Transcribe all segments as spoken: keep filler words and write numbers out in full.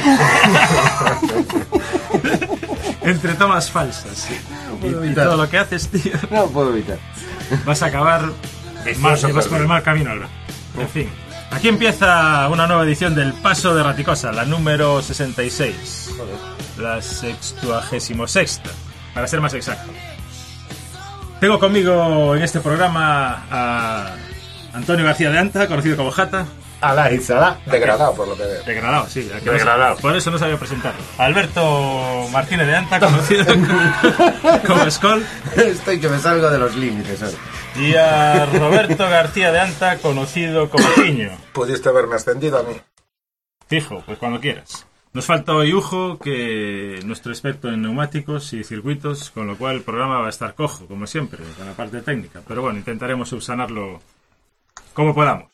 Entre tomas falsas, sí. No y, y todo lo que haces, tío. No puedo evitar. Vas a acabar mal, vas por el mal camino, Albert. En fin, aquí empieza una nueva edición del Paso de Raticosa, la número sesenta y seis. Joder. La sextuagésimo sexta, para ser más exacto. Tengo conmigo en este programa a Antonio García de Anta, conocido como Jata. Alá, Itzalá. Degradado, por lo que veo. Degradado, sí. Degradado. No, por eso no sabía presentarlo. Alberto Martínez de Anta, conocido como Skoll. Estoy que me salgo de los límites hoy. Y a Roberto García de Anta, conocido como Piño. Pudiste haberme ascendido a mí. Fijo, pues cuando quieras. Nos falta hoy Ujo, que nuestro experto en neumáticos y circuitos, con lo cual el programa va a estar cojo, como siempre, con la parte técnica. Pero bueno, intentaremos subsanarlo como podamos.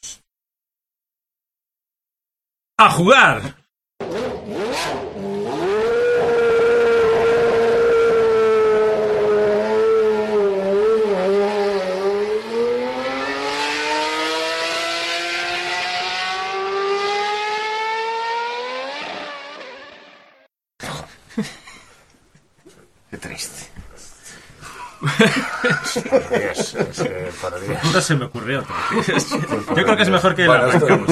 ¡A jugar! Qué triste. Por Dios, es que, por Dios. No se me ocurrió otra. Yo creo que es mejor que la arrancamos.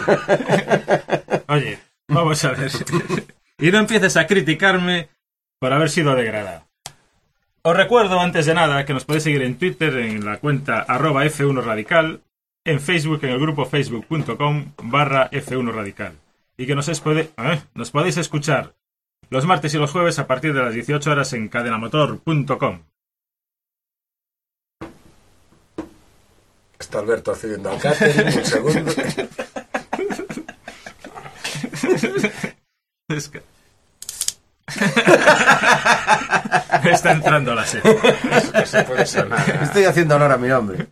Oye, vamos a ver. Y no empieces a criticarme por haber sido degradado. Os recuerdo, antes de nada, que nos podéis seguir en Twitter en la cuenta arroba F uno Radical, en Facebook en el grupo facebook.com barra F uno Radical. Y que nos, es pode- ¿eh? nos podéis escuchar los martes y los jueves a partir de las dieciocho horas en cadenamotor punto com. Está Alberto accediendo al catering, un segundo. Es que... Me está entrando la sed. Que se puede sonar. Estoy haciendo honor a mi nombre.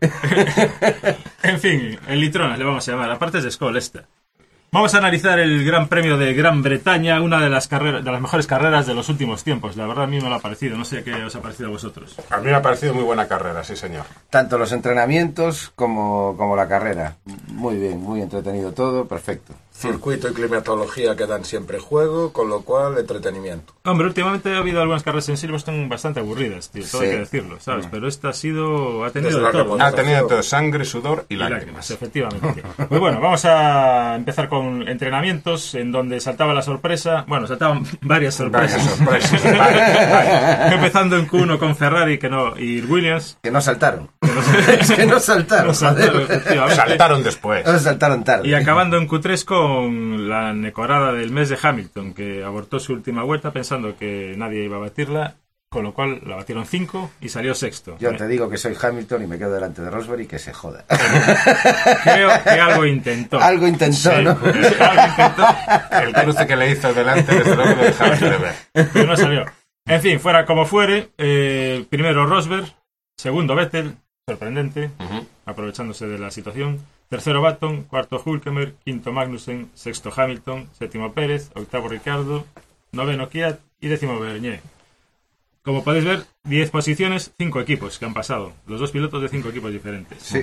En fin, el Litronas le vamos a llamar. Aparte es de Skoll esta. Vamos a analizar el Gran Premio de Gran Bretaña, una de las carreras, de las mejores carreras de los últimos tiempos. La verdad a mí me lo ha parecido. No sé qué os ha parecido a vosotros. A mí me ha parecido muy buena carrera, sí señor. Tanto los entrenamientos como, como la carrera. Muy bien, muy entretenido todo, perfecto. Circuito y climatología que dan siempre juego, con lo cual entretenimiento. Hombre, últimamente ha habido algunas carreras en Silverstone bastante aburridas, tío. Todo Sí. hay que decirlo, ¿sabes? Pero esta ha sido... ha tenido Desde de la todo. remonta. Ha tenido todo sangre, sudor y Y lágrimas. lágrimas, efectivamente. Pues bueno, vamos a empezar con entrenamientos en donde saltaba la sorpresa. Bueno, saltaban varias sorpresas. Varias sorpresas. Vaya, vaya. Empezando en Q uno con Ferrari que no, y Williams. Que no saltaron. Es que no saltaron. No saltaron, joder. efectivamente. Saltaron después. No saltaron tarde. Y acabando en Q tres con la necorada del mes de Hamilton, que abortó su última vuelta pensando que nadie iba a batirla, con lo cual la batieron cinco y salió sexto. Yo te digo que soy Hamilton y me quedo delante de Rosberg y que se joda. Creo que algo intentó. Algo intentó, Sí, ¿no? algo intentó, El cruce que le hizo delante, desde luego, lo dejaba de ver. pero no salió. En fin, fuera como fuere, eh, primero Rosberg, segundo Vettel, sorprendente, Uh-huh. aprovechándose de la situación. Tercero Button, cuarto Hülkenberg, quinto Magnussen, sexto Hamilton, séptimo Pérez, octavo Ricciardo, noveno Kvyat y décimo Bernier. Como podéis ver, diez posiciones, cinco equipos que han pasado. Los dos pilotos de cinco equipos diferentes. Sí.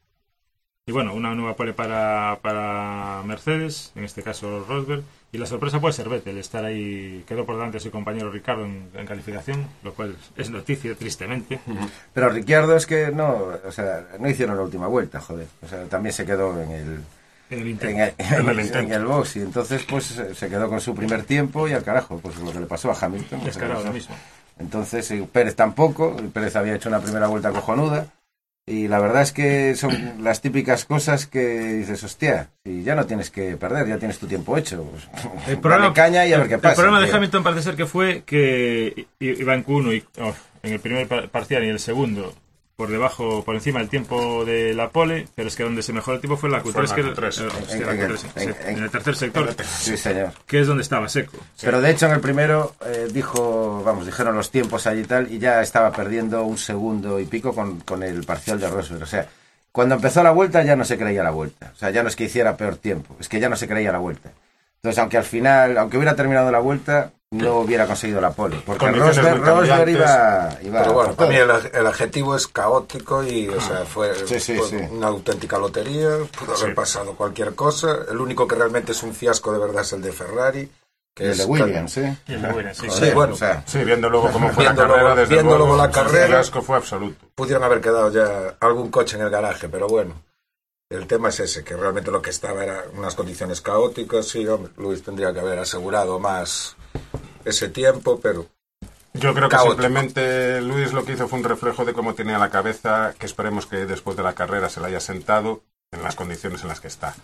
Y bueno, una nueva pole para, para Mercedes, en este caso Rosberg. Y la sorpresa puede ser Vettel, estar ahí, quedó por delante de su compañero Ricardo en, en calificación, lo cual es noticia, tristemente. Pero Ricciardo es que no, o sea, no hicieron la última vuelta, joder. O sea, también se quedó en el, En el en intento. el, en En el el- intento. en el box y entonces pues se quedó con su primer tiempo y al carajo, pues lo que le pasó a Hamilton. Descarado o sea, lo mismo. Entonces eh, Pérez tampoco, Pérez había hecho una primera vuelta cojonuda y la verdad es que son las típicas cosas que dices, hostia, si ya no tienes que perder, ya tienes tu tiempo hecho, pues, El dale problema, caña y a ver qué el pasa. problema de tío. Hamilton parece ser que fue que i- iba en Q uno y oh, en el primer par- parcial y el segundo por debajo, por encima del tiempo de la pole, pero es que donde se mejoró el tiempo fue en la Q tres, Fue que en la Q tres. eh, hostia, En- la en Q el- tres, en- sí, en- en el tercer sector, Sí, señor. que es donde estaba seco. Pero de hecho en el primero eh, dijo, vamos, dijeron los tiempos allí y tal, y ya estaba perdiendo un segundo y pico con, con el parcial de Rosberg. O sea, cuando empezó la vuelta ya no se creía la vuelta. O sea, ya no es que hiciera peor tiempo, es que ya no se creía la vuelta. Entonces, aunque al final, aunque hubiera terminado la vuelta, no hubiera conseguido la pole. Porque Condiciones Rosberg, muy Rosberg cambiantes. iba, iba Pero bueno, por todo. también el, ad- el adjetivo es caótico y, o sea, fue, Sí, sí, fue sí. una auténtica lotería. Pudo haber Sí. pasado cualquier cosa. El único que realmente es un fiasco de verdad es el de Ferrari, Que el es de Williams, ¿eh? Y el de Williams, sí. Joder, Sí, bueno. o sea, Sí, viendo luego cómo fue Viendo la carrera, luego- desde viendo luego, luego la carrera- el asco fue absoluto. Pudieron haber quedado ya algún coche en el garaje, pero bueno. El tema es ese, que realmente lo que estaba era unas condiciones caóticas. Sí, hombre, Luis tendría que haber asegurado más ese tiempo, pero Yo creo que Caótico. simplemente Luis lo que hizo fue un reflejo de cómo tenía la cabeza, que esperemos que después de la carrera se la haya sentado en las condiciones en las que está.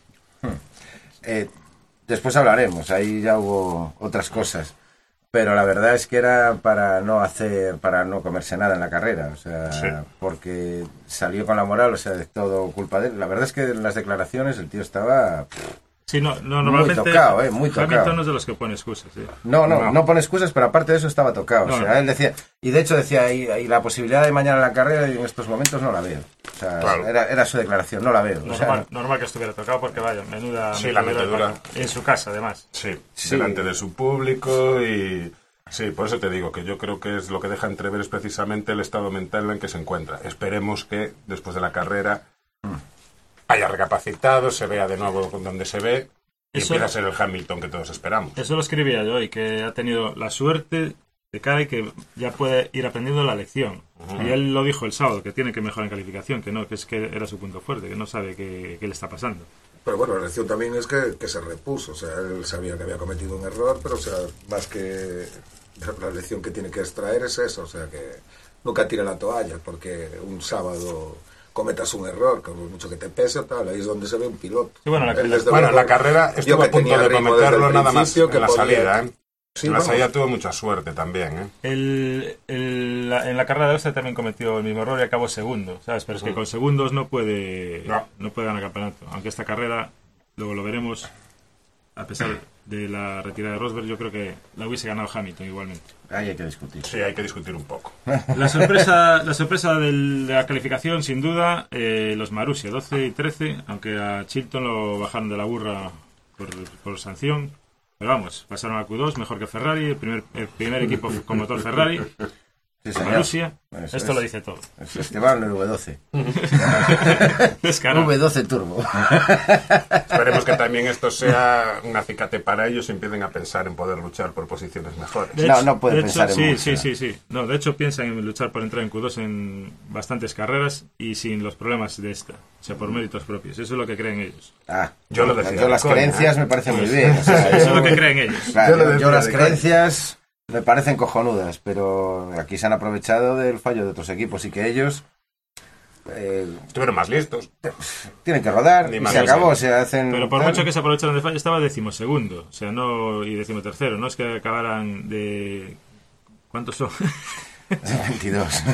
eh, después hablaremos, ahí ya hubo otras cosas. Pero la verdad es que era para no hacer, para no comerse nada en la carrera, o sea, Sí. porque salió con la moral, o sea, de todo culpa de él. La verdad es que en las declaraciones el tío estaba... Sí, no, no, Muy normalmente tocado, eh, muy tocado. Hamilton no es de los que pone excusas, sí. No, no, no, No. pone excusas, pero aparte de eso estaba tocado. No, o sea, no. él decía, y de hecho decía, y, y la posibilidad de mañana en la carrera en estos momentos no la veo. O sea, Claro. era, era su declaración, no la veo. O sea, Normal, normal que estuviera tocado porque vaya, menuda Sí, la metedura. en su casa además. Sí, Sí. delante de su público y... Sí, por eso te digo que yo creo que es lo que deja entrever es precisamente el estado mental en que se encuentra. Esperemos que después de la carrera haya recapacitado, se vea de nuevo donde se ve y Eso- empieza a ser el Hamilton que todos esperamos. Eso lo escribía yo hoy, que ha tenido la suerte de cara y que ya puede ir aprendiendo la lección. Y él lo dijo el sábado, que tiene que mejorar en calificación, que no, que es que era su punto fuerte, que no sabe qué, qué le está pasando. Pero bueno, la lección también es que, que se repuso. O sea, él sabía que había cometido un error, pero o sea, más que la lección que tiene que extraer es eso. O sea, que nunca tire la toalla, porque un sábado cometas un error, con mucho que te pese, tal, ahí es donde se ve un piloto. Sí, bueno, la- Él, desde Bueno, en luego, la carrera vio estuvo que a punto tenía de ritmo desde cometerlo el nada más principio, que en la podía- salida, ¿eh? Sí, en la vamos. salida tuvo mucha suerte también, ¿eh? El, el- la- en la carrera de Austria también cometió el mismo error y acabó segundo, ¿sabes? Pero es que con segundos no puede, No. no puede ganar campeonato. Aunque esta carrera, luego lo veremos, a pesar de la retirada de Rosberg, yo creo que la hubiese ganado Hamilton igualmente. ahí hay que discutir. Sí, hay que discutir un poco. La sorpresa, la sorpresa del- de la calificación, sin duda, eh, los Marussia, doce y trece, aunque a Chilton lo bajaron de la burra por, por sanción. Pero vamos, pasaron a Q dos, mejor que Ferrari, el primer, el primer equipo con motor Ferrari, Sí, señor. Marussia. Eso Esto es. lo dice todo. Es Esteban el V doce. Descarado. V doce Turbo. Esperemos que también esto sea un acicate para ellos y empiecen a pensar en poder luchar por posiciones mejores. De No, hecho- no puede de pensar hecho, en sí, mucho. sí, sí, sí. No, de hecho piensan en luchar por entrar en Q dos en bastantes carreras y sin los problemas de esta. O sea, por méritos propios. Eso es lo que creen ellos. Ah, Yo lo decía yo las de coña, creencias ¿eh? me parecen muy bien. O sea, Eso es yo- lo que creen ellos. Claro, Yo lo yo, decía las de creencias me parecen cojonudas, pero aquí se han aprovechado del fallo de otros equipos y que ellos eh, Estuvieron más listos. tienen que rodar Ni y más se ni acabó, menos. se hacen... Pero por tal. mucho que se aprovecharon de fallo, estaba decimosegundo. O sea, no y decimotercero. No es que acabaran de... ¿Cuántos son? veintidós.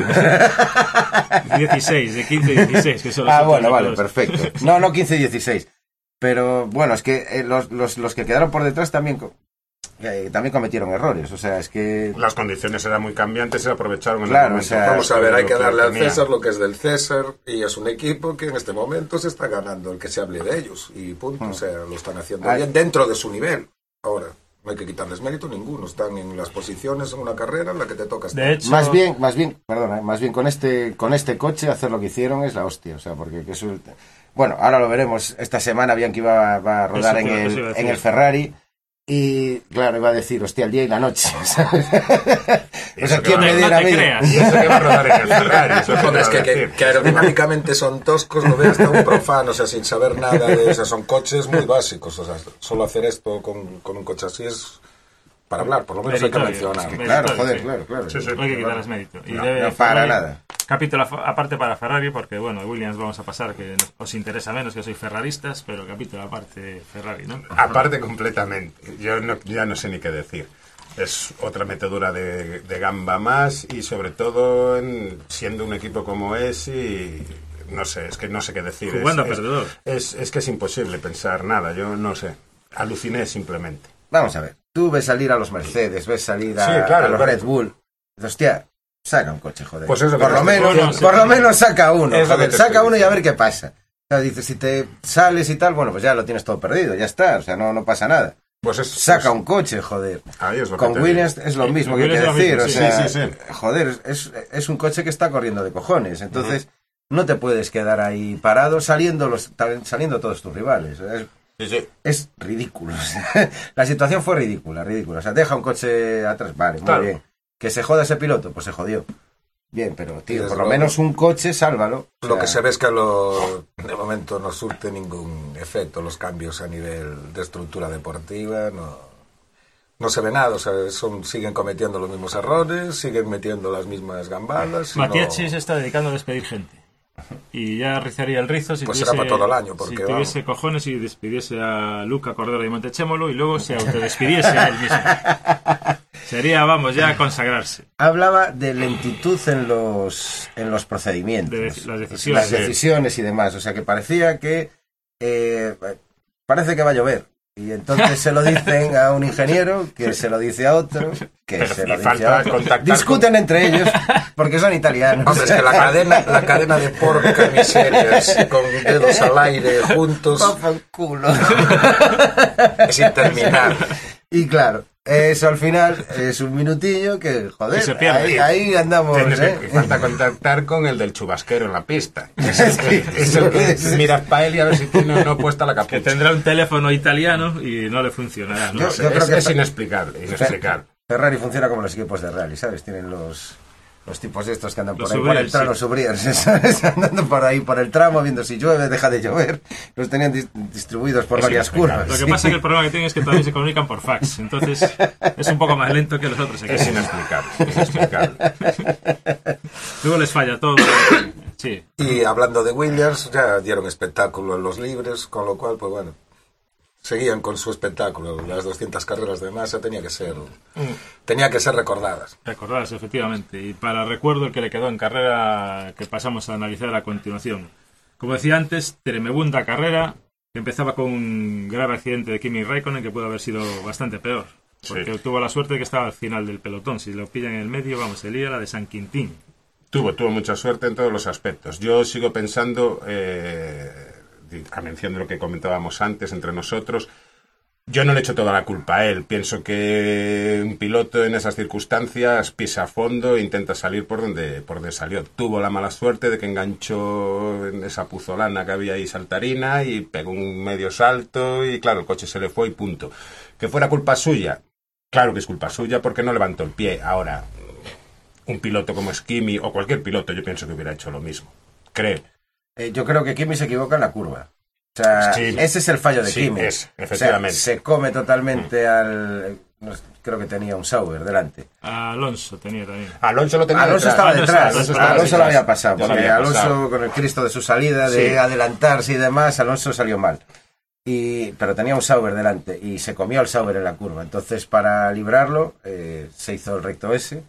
dieciséis, de quince y dieciséis. Que son los Ah, otros bueno, vale, equipos. perfecto. No, no quince y dieciséis. Pero bueno, es que eh, los, los, los que quedaron por detrás también, co- eh, también cometieron errores. O sea, es que... Las condiciones eran muy cambiantes y se aprovecharon en Claro, el momento. o sea, Vamos a ver, hay que lo darle al tenía. César lo que es del César, y es un equipo que en este momento se está ganando el que se hable de ellos, y punto. O sea, lo están haciendo Ay. bien dentro de su nivel. Ahora, no hay que quitarles mérito ninguno, están en las posiciones en una carrera en la que te toca estar. De hecho, Más bien, más bien, perdona, eh, más bien con este, con este coche hacer lo que hicieron es la hostia, o sea, porque que eso, bueno, ahora lo veremos. Esta semana Bianchi va, va a rodar Eso en te- eso el, iba a decir. en el Ferrari y, claro, iba a decir, hostia, el día y la noche. ¿sabes? O Eso sea, que ¿quién va- me no diera te a mí? creas. Y eso que va a rodar en el Ferrari. Eso Joder, es te que, iba a que, decir. que aerodinámicamente son toscos, lo ve hasta un profano, o sea, sin saber nada de eso. Son coches muy básicos, o sea, solo hacer esto con, con un coche así es para hablar, por lo menos hay que Meritorio, mencionar. es que Claro, Meritorio, joder, sí. claro, claro. Sí, sí. no hay que quitarles mérito. Y No, debe no para Ferrari- nada. Capítulo af- aparte para Ferrari, porque bueno, Williams vamos a pasar, que nos- os interesa menos que sois ferraristas, pero capítulo aparte Ferrari, ¿no? Aparte completamente. Yo no, ya no sé ni qué decir. Es otra metedura de, de gamba más y sobre todo en, siendo un equipo como es y no sé, es que no sé qué decir. Jugando es, a perdedor. Es, es que es imposible pensar nada, yo no sé. Aluciné simplemente. Vamos a ver, tú ves salir a los Mercedes, ves salir a, Sí, claro, a los claro. Red Bull. Dices, hostia, saca un coche, joder. Pues eso que por lo te menos, estoy diciendo. por lo menos saca uno, Es lo que joder, te saca estoy uno y a diciendo. ver qué pasa. O sea, dices, si te sales y tal, bueno, pues ya lo tienes todo perdido, ya está, o sea, no, no pasa nada. Pues es, Saca pues, un coche, joder. ahí es lo que Con te Williams digo. es lo Sí, mismo con que hay que Williams es lo decir, mismo, o sí, sea, sí, sí. joder, es, es un coche que está corriendo de cojones, entonces no te puedes quedar ahí parado saliendo los saliendo todos tus rivales. Es- Sí, sí. Es ridículo. La situación fue ridícula, ridícula. O sea, deja un coche atrás, vale, muy Claro. bien. Que se joda ese piloto, pues se jodió. Bien, pero, tío, desde por lo luego. menos un coche, sálvalo. O Lo sea, que se ve es que lo, de momento no surte ningún efecto los cambios a nivel de estructura deportiva, no, no se ve nada, o sea, son, siguen cometiendo los mismos errores, siguen metiendo las mismas gambadas. y Matiachi no- se está dedicando a despedir gente. Y ya rizaría el rizo si Pues tuviese, será para todo el año, porque, si tuviese cojones y despidiese a Luca Cordero y Montechémolo y luego se autodespidiese a él mismo. Sería, vamos, ya consagrarse. Hablaba de lentitud en los, en los procedimientos. De dec- las decisiones. Las decisiones y demás. O sea, que parecía que... eh, parece que va a llover. Y entonces se lo dicen a un ingeniero, que se lo dice a otro, que Pero se y lo dice falta a otro. contactar Discuten entre ellos, porque son italianos. Hombre, es que la cadena, la cadena de porca miserias con dedos al aire juntos Va pa'l culo. es interminable. Y claro, eso al final es un minutillo que, joder, Que se pierde. ahí, ahí andamos, Tienes que- ¿eh? que falta contactar con el del chubasquero en la pista. Es el que, es el que miras para él y a ver si tiene o no puesta la Que capucha. tendrá un teléfono italiano y no le funcionará. No Yo- sé. yo creo es, que es fa- inexplicable, inexplicable. Ferrari funciona como los equipos de rally, ¿sabes? Tienen los, los tipos estos que andan por Los ahí por el Subriers, tramo, sí. los Subriers, ¿sabes? Andando por ahí por el tramo, viendo si llueve, deja de llover. Los tenían dis- distribuidos por Es varias inexplicable. curvas. Lo que pasa es que el problema que tienen es que también se comunican por fax. Entonces es un poco más lento que los otros Es equipos. inexplicable, es inexplicable. Luego les falla todo. Sí. Y hablando de Williams, ya dieron espectáculo en los libres, con lo cual, pues bueno, seguían con su espectáculo. Las doscientas carreras de masa tenía que ser, tenía que ser recordadas. Recordarse, efectivamente. Y para recuerdo el que le quedó en carrera que pasamos a analizar a continuación. Como decía antes, tremebunda carrera que empezaba con un grave accidente de Kimi Raikkonen que pudo haber sido bastante peor. Porque Sí. tuvo la suerte de que estaba al final del pelotón. Si lo pillan en el medio, vamos, se lía la de San Quintín. Tuvo, tuvo mucha suerte en todos los aspectos. Yo sigo pensando, eh, a mención de lo que comentábamos antes entre nosotros, yo no le echo toda la culpa a él. Pienso que un piloto en esas circunstancias pisa a fondo e intenta salir por donde, por donde salió. Tuvo la mala suerte de que enganchó en esa puzolana que había ahí saltarina y pegó un medio salto y claro, el coche se le fue y punto. ¿Que fuera culpa suya? Claro que es culpa suya porque no levantó el pie. Ahora, un piloto como es Kimi o cualquier piloto yo pienso que hubiera hecho lo mismo. Creo. Eh, yo creo que Kimi se equivoca en la curva. O sea, Sí. ese es el fallo de Sí, Kimi. es, O sea, efectivamente. se come totalmente al... no sé, creo que tenía un Sauber delante. Alonso tenía también. Alonso lo tenía Alonso detrás. estaba Alonso- detrás, Alonso Alonso, estaba lo detrás. había pasado, Ya lo porque había Alonso pasado. con el Cristo de su salida, de Sí. adelantarse y demás, Alonso salió mal. Y, pero tenía un Sauber delante y se comió el Sauber en la curva. Entonces, para librarlo, eh, se hizo el recto ese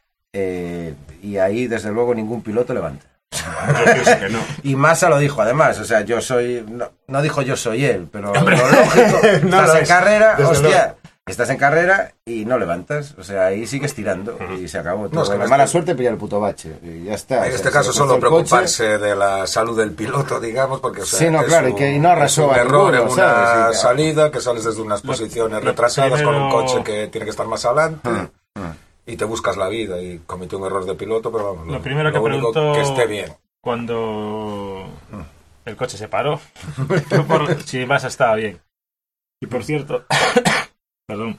eh, y ahí, desde luego, ningún piloto levanta. Yo pienso que no. Y Massa lo dijo, además, o sea, yo soy... No, no dijo yo soy él, pero Hombre, lo lógico, no estás lo en es, carrera, desde hostia, luego. estás en carrera y no levantas, o sea, ahí sigues tirando y se acabó. No, es que la en mala este- suerte pilla el puto bache y ya está. En O este sea, caso se solo cruzó el coche. preocuparse de la salud del piloto, digamos, porque o sea, Sí, no, es claro, y un- que no arrasó es un a error ninguno, en una ¿sabes? Y- salida, que sales desde unas posiciones lo retrasadas con un primero- coche que tiene que estar más adelante Ah, y te buscas la vida y cometió un error de piloto, pero vamos, Lo primero que único preguntó que esté bien. cuando el coche se paró fue por si Massa estaba bien. Y por cierto, perdón,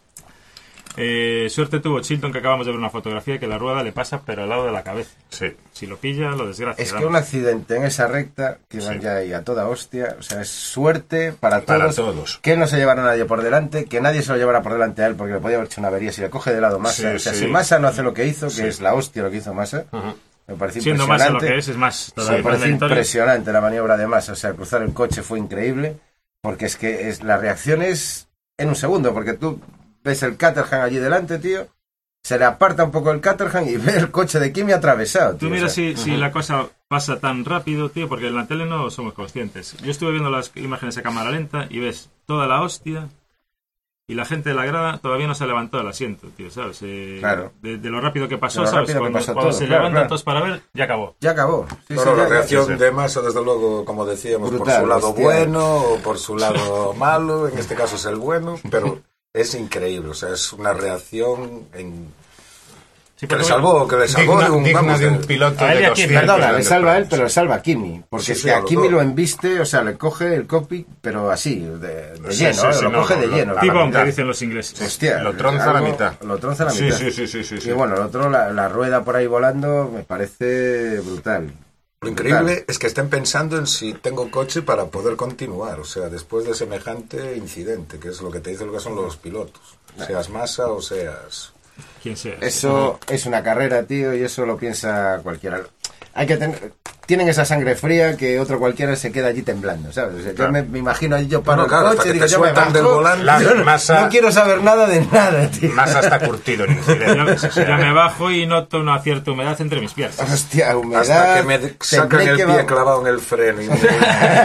eh, suerte tuvo Chilton, que acabamos de ver una fotografía que la rueda le pasa pero al lado de la cabeza. Sí. Si lo pilla, lo desgracia. Es que vamos. un accidente en esa recta, que van Sí. ya ahí a toda hostia, o sea, es suerte para todos. Para todos. Que él no se llevara a nadie por delante, que nadie se lo llevara por delante a él, porque le podía haber hecho una avería si le coge de lado Massa. Sí, o sea, sí. si Massa no hace lo que hizo, que Sí. es la hostia lo que hizo Massa, Ajá. me parece Siendo Massa lo impresionante. que es, es más Me todavía parece más lento. impresionante la maniobra de Massa, o sea, cruzar el coche fue increíble, porque es que es, la reacción es en un segundo, porque tú ves el Caterham allí delante, tío, se le aparta un poco el Caterham y ve el coche de Kimi atravesado, Tú tío, mira o sea, si, si la cosa pasa tan rápido, tío, porque en la tele no somos conscientes. Yo estuve viendo las imágenes a cámara lenta y ves toda la hostia y la gente de la grada todavía no se ha levantado del asiento, tío, ¿sabes? Eh, Claro. De, de lo rápido que pasó, De lo ¿sabes? rápido que cuando pasó cuando todo, se claro, levantan claro. todos para ver, ya acabó. ya acabó. Sí, No, sí, no, ya- la ya- reacción sí, sí. de Massa, desde luego, como decíamos, por Brutal, su lado hostia. bueno o por su lado malo, en este caso es el bueno, pero es increíble, o sea, es una reacción en, Sí, Que le porque, salvó, que le salvó Digna, de un, digna vamos, de un de- piloto a él y de a Kimi. doscientos Perdona, le grandes salva a él, premios. pero salva a Kimi. Porque Sí, es sí, que a a los Kimi dos. lo embiste, o sea, le coge el cockpit, pero así, de, de Sí, lleno, sí, ¿eh? sí, lo no, coge no, de lo- lleno. a la T-bone, mitad. que dicen los ingleses. Hostia, Lo tronza a la mitad. Lo tronza a la Sí, mitad. sí, sí, sí, sí, sí. Y bueno, el otro, la, la rueda por ahí volando, me parece brutal. Lo increíble es que estén pensando en si tengo coche para poder continuar, o sea, después de semejante incidente, que es lo que te dicen lo que son los pilotos, seas Massa o seas... Quien sea. Eso es una carrera, tío, y eso lo piensa cualquiera. Hay que tener... Tienen esa sangre fría que otro cualquiera se queda allí temblando, ¿sabes? O sea, Claro. Yo me, me imagino ahí, yo paro No, no, claro, el hasta coche, que digo, te yo me sueltan del bajo, volante. La yo no, masa- no quiero saber nada de nada, tío. Massa está curtido en incidentes. Ya, ya me bajo y noto una cierta humedad entre mis piernas. Hostia, humedad... Hasta que me sacan tembleque, el pie vamos. clavado en el freno y me, me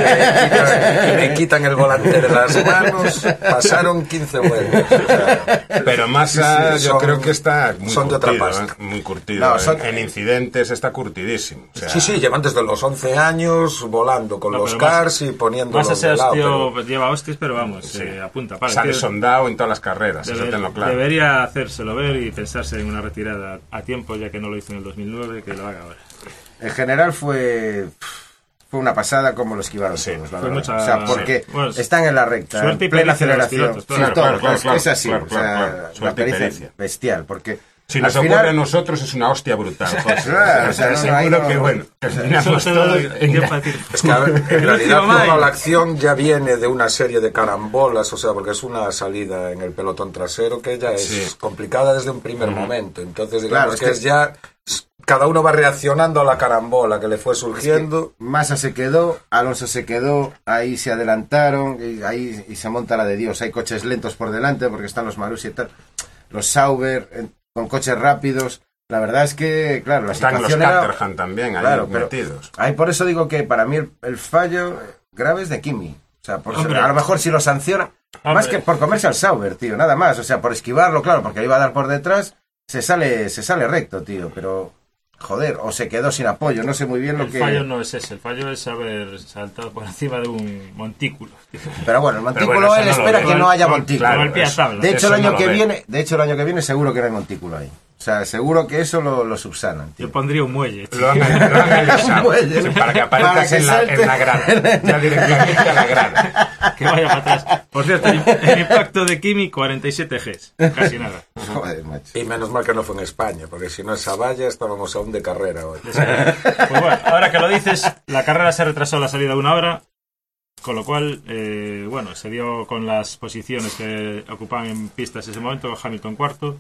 quitan, y me quitan el volante de las manos, pasaron quince vueltas. O sea, Pero Massa Sí, sí, yo son- creo que está muy son de otra curtido, pasta. ¿eh? Muy curtido. No, en- son- en, incidentes está curtidísimo. O sea, sí, sí, llevan desde los once años volando con No, los pero más- cars y poniéndolos Más de ese lado. tío pero- lleva hostias, pero vamos, Sí. eh, apunta. Para, sale tío, sondado en todas las carreras, eso deber- tenlo claro. Debería hacérselo ver y pensarse en una retirada a tiempo, ya que no lo hizo en el dos mil nueve, que lo haga ahora. En general fue... Fue una pasada como lo esquivaron Sí, todos, la fue verdad. mucha- O sea, porque sí. Bueno, están en la recta, suerte y en plena pericia de los aceleración. pilotos, Sí, claro, todo, claro, claro, es, claro, es así, claro, o sea, claro, claro. la Suerte y pericia pericia. bestial, porque Si al nos final- ocurre a nosotros es una hostia brutal, José. Claro, o sea, no, seguro ahí no- que bueno, terminamos Solo todo te doy tiempo para decir. Es que, a ver, en El realidad último toda May. la acción ya viene de una serie de carambolas, o sea, porque es una salida en el pelotón trasero que ya es Sí. complicada desde un primer momento. Entonces, digamos Claro, es que, que- es ya... Cada uno va reaccionando a la carambola que le fue surgiendo. Massa se quedó, Alonso se quedó, ahí se adelantaron, y ahí y se monta la de Dios. Hay coches lentos por delante porque están los Marussia y tal, los Sauber en- con coches rápidos. La verdad es que, claro, la Están los situación era... Caterham también ahí Claro, pero metidos. ahí por eso digo que para mí el, el fallo grave es de Kimi. O sea, por Hombre. a lo mejor si lo sanciona, Hombre. más que por comerse al Sauber, tío, nada más. O sea, por esquivarlo, claro, porque le iba a dar por detrás, se sale, se sale recto, tío, pero... Joder, o se quedó sin apoyo, no sé muy bien lo El que... fallo no es ese, el fallo es haber saltado por encima de un montículo. Pero bueno, el montículo bueno, eso él no lo espera ve. que no haya Con- montículo. con el pie a eso. tabla. De hecho, Eso el año no lo que ve. viene, de hecho, el año que viene seguro que no hay montículo ahí. O sea, seguro que eso lo, lo subsanan, tío. Yo pondría un muelle, tío. Lo han, lo han alisado. Muelle. Sí, para que Para aparezcas que en, la, salte. en la grada. Ya directamente a la grada. Que vaya para atrás. Por cierto, el, el impacto de Kimi, cuarenta y siete Gs. Casi nada. Joder, macho. Y menos mal que no fue en España, porque si no esa valla estábamos aún de carrera hoy. Pues bueno, ahora que lo dices, la carrera se retrasó la salida de una hora, con lo cual, eh, bueno, se dio con las posiciones que ocupaban en pistas en ese momento, Hamilton cuarto,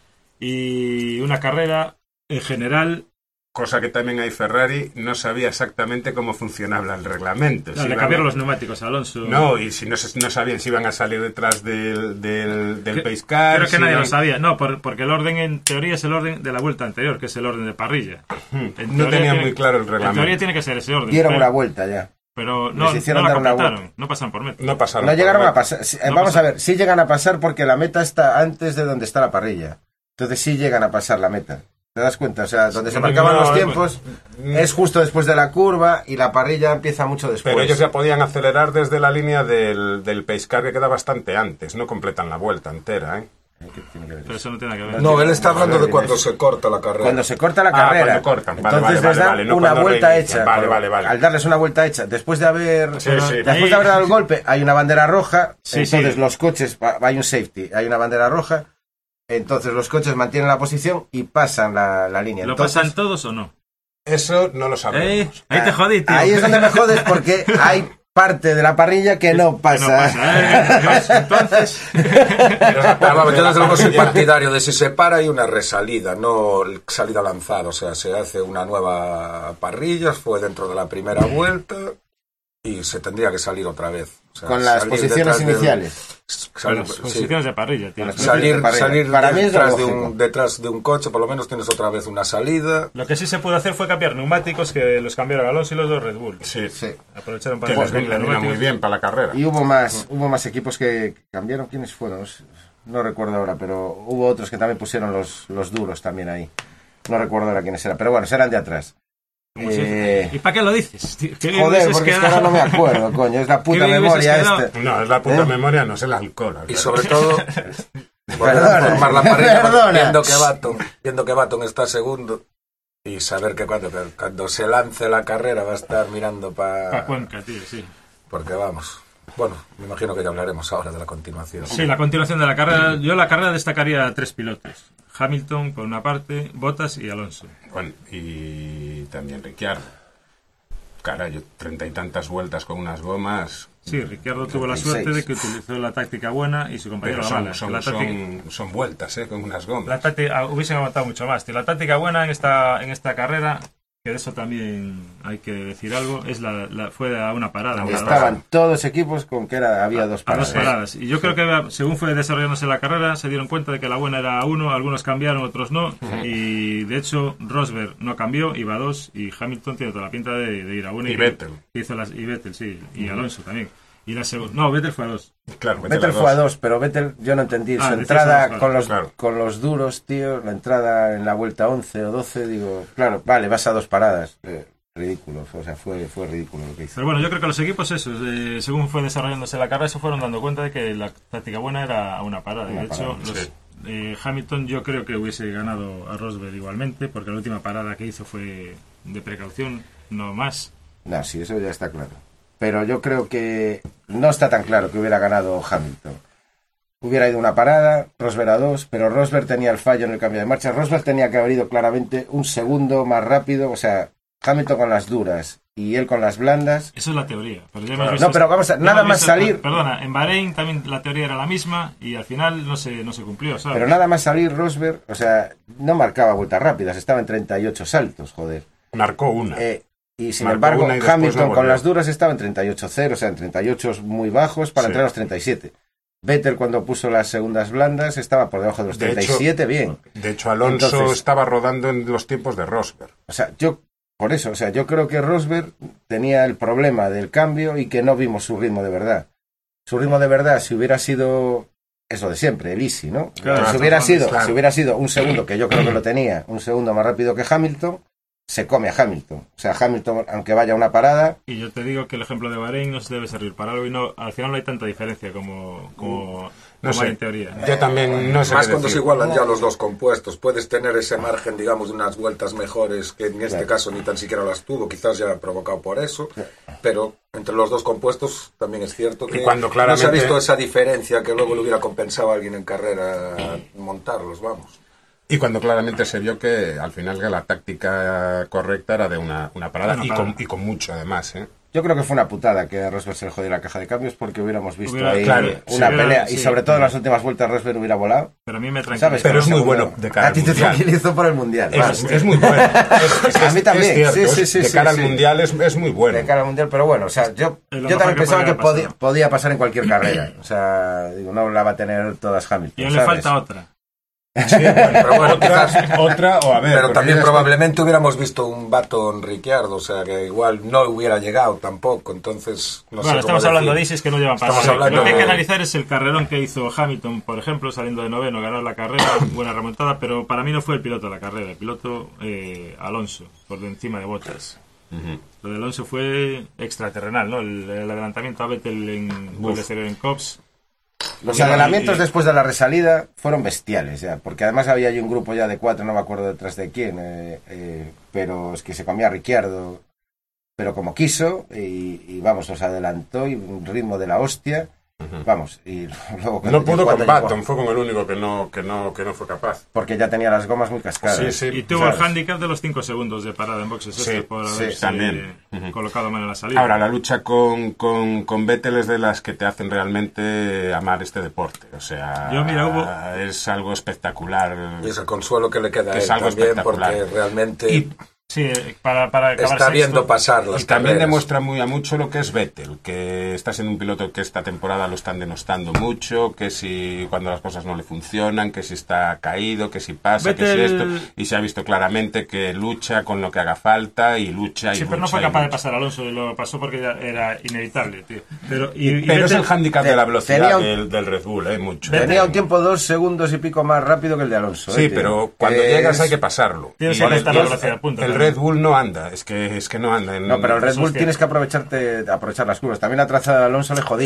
y una carrera, en general, Cosa que también hay Ferrari, no sabía exactamente cómo funcionaba el reglamento. no, Si le iban cambiaron a- los neumáticos a Alonso. No, y si no, se- no sabían si iban a salir detrás del, del, del Que- pace car. Creo que si nadie iban- lo sabía, no, por- porque el orden en teoría es el orden de la vuelta anterior, que es el orden de parrilla. En No teoría tenía tiene- muy claro el En reglamento. teoría tiene que ser ese orden. Dieron pero, una vuelta ya. pero Les no, hicieron no la dar una completaron, vuelta. no pasan por metro. No pasaron. No por llegaron la- a pasar. sí, No vamos pasaron. a ver, sí llegan a pasar porque la meta está antes de donde está la parrilla. Entonces sí llegan a pasar la meta. ¿Te das cuenta? O sea, donde se No, marcaban no, los eh, tiempos es justo después de la curva y la parrilla empieza mucho después. Pero ellos ya podían acelerar desde la línea del, del pace car que queda bastante antes. No completan la vuelta entera, ¿eh? ¿Qué tiene que ver Pero eso? eso no tiene nada que ver. No, él está hablando de Vale, cuando vale. se corta la carrera. Cuando se corta la Ah, carrera, cuando cortan. Vale, entonces vale, les vale, dan vale, no una cuando vuelta reinician. hecha. Vale, Por- vale, vale. Al darles una vuelta hecha, después de haber Sí, sí. después Ahí- de haber dado el golpe, hay una bandera roja. Sí, entonces sí. los coches, va- hay un safety, hay una bandera roja. Entonces los coches mantienen la posición y pasan la, la línea. ¿Lo Entonces, pasan todos o no? Eso no lo Eh, sabemos. ahí te jodí, tío. ahí es donde me jodes porque hay parte de la parrilla que no Que pasa. no pasa. Eh, Dios, entonces, Ah, vamos, yo desde luego soy partidario de si se para hay una resalida, no salida lanzada. O sea, se hace una nueva parrilla, fue dentro de la primera vuelta y se tendría que salir otra vez. O sea, Con las salir posiciones detrás del- iniciales. con salir- las sí. posiciones de parrilla, tío. Con las- Salir, de parrilla. salir Para mí es lo detrás, de lógico. un, detrás de un coche, por lo menos tienes otra vez una salida. Lo que sí se pudo hacer fue cambiar neumáticos, que los cambiaron Alonso y los dos Red Bull. Sí. Sí. Aprovecharon para Que les cambiar viene muy neumáticos. bien para la carrera. Y hubo más, hubo más equipos que cambiaron. ¿Quiénes fueron? No recuerdo ahora, pero hubo otros que también pusieron los, los duros también ahí. No recuerdo ahora quiénes eran, pero bueno, serán de atrás. ¿Cómo se Eh, dice? ¿Y para qué lo dices? tío? ¿Qué bien Joder, hubieses porque es que quedado? ahora no me acuerdo, coño. Es la puta bien hubieses memoria quedado? esta. No, es la puta ¿Eh? memoria, no es el alcohol. Y sobre todo, Volver a formar la parrilla Perdona. viendo que Baton, viendo que Baton está segundo y saber que cuando, que cuando se lance la carrera va a estar mirando para... Pa' Cuenca, tío, sí. Porque vamos... Bueno, me imagino que ya hablaremos ahora de la continuación. Sí, la continuación de la carrera. Yo la carrera destacaría a tres pilotos. Hamilton, por una parte, Bottas y Alonso. Bueno, y también Ricciardo. Carajo, treinta y tantas vueltas con unas gomas. Sí, Ricciardo tuvo la treinta y seis. suerte de que utilizó la táctica buena y su compañero Pero la son, mala. son, la táctica, son, son vueltas, ¿eh? Con unas gomas. la táctica, hubiesen aguantado mucho más, tío. La táctica buena en esta, en esta carrera, que de eso también hay que decir algo, es la, la fue a una parada. Una Estaban todos equipos con que era, había dos A paradas. dos paradas. Y yo creo que según fue desarrollándose la carrera, se dieron cuenta de que la buena era a uno, algunos cambiaron, otros no. Y de hecho, Rosberg no cambió, iba a dos, y Hamilton tiene toda la pinta de, de ir a uno. Y Vettel. Que hizo las, y Vettel, sí, y Alonso también. Y la segunda. No, Vettel fue a dos. Claro, Vettel fue a dos, pero Vettel, yo no entendí Ah, su decís entrada a dos, con, los, claro. con los duros, tío, la entrada en la vuelta once o doce, digo, claro, vale, vas a dos paradas. Eh, ridículo, o sea, fue, fue ridículo lo que hizo. Pero bueno, yo creo que los equipos, eso, eh, según fue desarrollándose la carrera, se fueron dando cuenta de que la táctica buena era a una parada. Una de hecho, parada, los, sí. eh, Hamilton yo creo que hubiese ganado a Rosberg igualmente, porque la última parada que hizo fue de precaución, no más. No, sí, eso ya está claro. Pero yo creo que no está tan claro que hubiera ganado Hamilton. Hubiera ido una parada, Rosberg a dos, pero Rosberg tenía el fallo en el cambio de marcha. Rosberg tenía que haber ido claramente un segundo más rápido, o sea, Hamilton con las duras y él con las blandas. Eso es la teoría. Pero ya hemos Claro. visto- No, pero vamos a- ya nada hemos más visto- salir- Perdona, en Bahrein también la teoría era la misma y al final no se, no se cumplió, ¿sabes? Pero nada más salir Rosberg, o sea, no marcaba vueltas rápidas, estaba en treinta y ocho saltos, joder. Marcó una. Eh, y sin Marcó embargo, una y después Hamilton no con volvió. las duras estaba en treinta y ocho cero, o sea, en treinta y ocho muy bajos para Sí. entrar a los treinta y siete. Vettel cuando puso las segundas blandas estaba por debajo de los De treinta y siete, bien. De hecho, Alonso Entonces- estaba rodando en los tiempos de Rosberg. O sea, yo, por eso, o sea, yo creo que Rosberg tenía el problema del cambio y que no vimos su ritmo de verdad. Su ritmo de verdad, si hubiera sido, es lo de siempre, el easy, ¿no? Claro, si hubiera sido, claro. si hubiera sido un segundo, que yo creo que lo tenía, un segundo más rápido que Hamilton, se come a Hamilton. O sea, Hamilton, aunque vaya a una parada, Y yo te digo que el ejemplo de Bahrein nos debe servir para algo y no, al final no hay tanta diferencia como, como, No como sé. hay en teoría. Yo también no sé Más qué cuando se decir. igualan ya los dos compuestos. Puedes tener ese margen, digamos, de unas vueltas mejores que en este Claro. caso ni tan siquiera las tuvo, quizás ya provocado por eso. Pero entre los dos compuestos también es cierto que Y cuando no se claramente- ha visto esa diferencia que luego le hubiera compensado a alguien en carrera montarlos, vamos. Y cuando claramente se vio que al final que la táctica correcta era de una, una parada, Una y, parada. Con, y con mucho además, ¿eh? yo creo que fue una putada que a Rosberg se le jodiera la caja de cambios porque hubiéramos visto Hubiera- ahí claro, una sí, pelea sí. y sobre todo en las últimas vueltas Rosberg hubiera volado. Pero a mí me ¿Sabes? tranquiliza. Pero es muy Segundo. bueno de cara A ti al te Mundial. tranquilizó por el mundial. Es, vale. es muy bueno. Es- es- A mí es también, cierto, sí, es- sí, sí, de sí, cara sí. al mundial es, es muy bueno. De cara al mundial, pero bueno, o sea, yo, Es lo yo mejor también que pensaba que podría podía, pasar. podía pasar en cualquier carrera. O sea, digo, no la va a tener todas Hamilton. Y aún le ¿sabes? falta otra. Sí, bueno, Pero bueno, otra, quizás- otra, o a ver. Pero porque también ya probablemente hubiéramos visto un Baton Ricciardo, o sea que igual no hubiera llegado tampoco, entonces no sé Bueno, cómo estamos hablando de decir. ISIS que no llevan Estamos pasado. hablando Lo que hay que de- analizar es el carrerón que hizo Hamilton, por ejemplo, saliendo de noveno, ganar la carrera, buena remontada, pero para mí no fue el piloto de la carrera, el piloto eh, Alonso, por encima de Bottas. Ujú. Lo de Alonso fue extraterrenal, ¿no? El, el adelantamiento a Vettel en vuelta exterior en Cops. Los Y- adelantamientos y- después de la resalida fueron bestiales, ya, porque además había ahí un grupo ya de cuatro, no me acuerdo detrás de quién, eh, eh, pero es que se comía a Ricciardo, pero como quiso, y, y vamos, los adelantó y un ritmo de la hostia, vamos, y luego No pudo cuando con llegó- Baton, fue con el único que no, que no, que no fue capaz. porque ya tenía las gomas muy cascadas. Sí, sí. Y tuvo ¿sabes? el hándicap de los cinco segundos de parada en boxes, Sí, este, por sí, haberse también. Ujú. colocado mal en la salida. Ahora, la lucha con, con, con Vettel es de las que te hacen realmente amar este deporte. O sea, Yo, mira, hubo- es algo espectacular. Y es el consuelo que le queda a Que él es algo también, espectacular. porque realmente Y, Sí, eh, para, para acabar está sexto. viendo pasar las y también carreras. demuestra muy a mucho lo que es Vettel, que está siendo un piloto que esta temporada lo están denostando mucho, que si cuando las cosas no le funcionan, que si está caído, que si pasa, que si Vettel- esto, y se ha visto claramente que lucha con lo que haga falta y lucha y Sí, pero no lucha fue y capaz de lucha. pasar Alonso, lo pasó porque ya era inevitable, tío. Pero, y, y Pero es Vettel- el hándicap de la velocidad Tenía un- del, del Red Bull, eh, mucho. Tenía un tiempo dos segundos y pico más rápido que el de Alonso. Sí, eh, tío. pero cuando Es- llegas hay que pasarlo. Tienes Y que el- restar y la el- velocidad punta El también. Red Bull no anda, es que, es que no anda. En, No, pero el Red Eso Bull es tienes cierto. que aprovecharte, aprovechar las curvas. También la trazada de Alonso le jodía.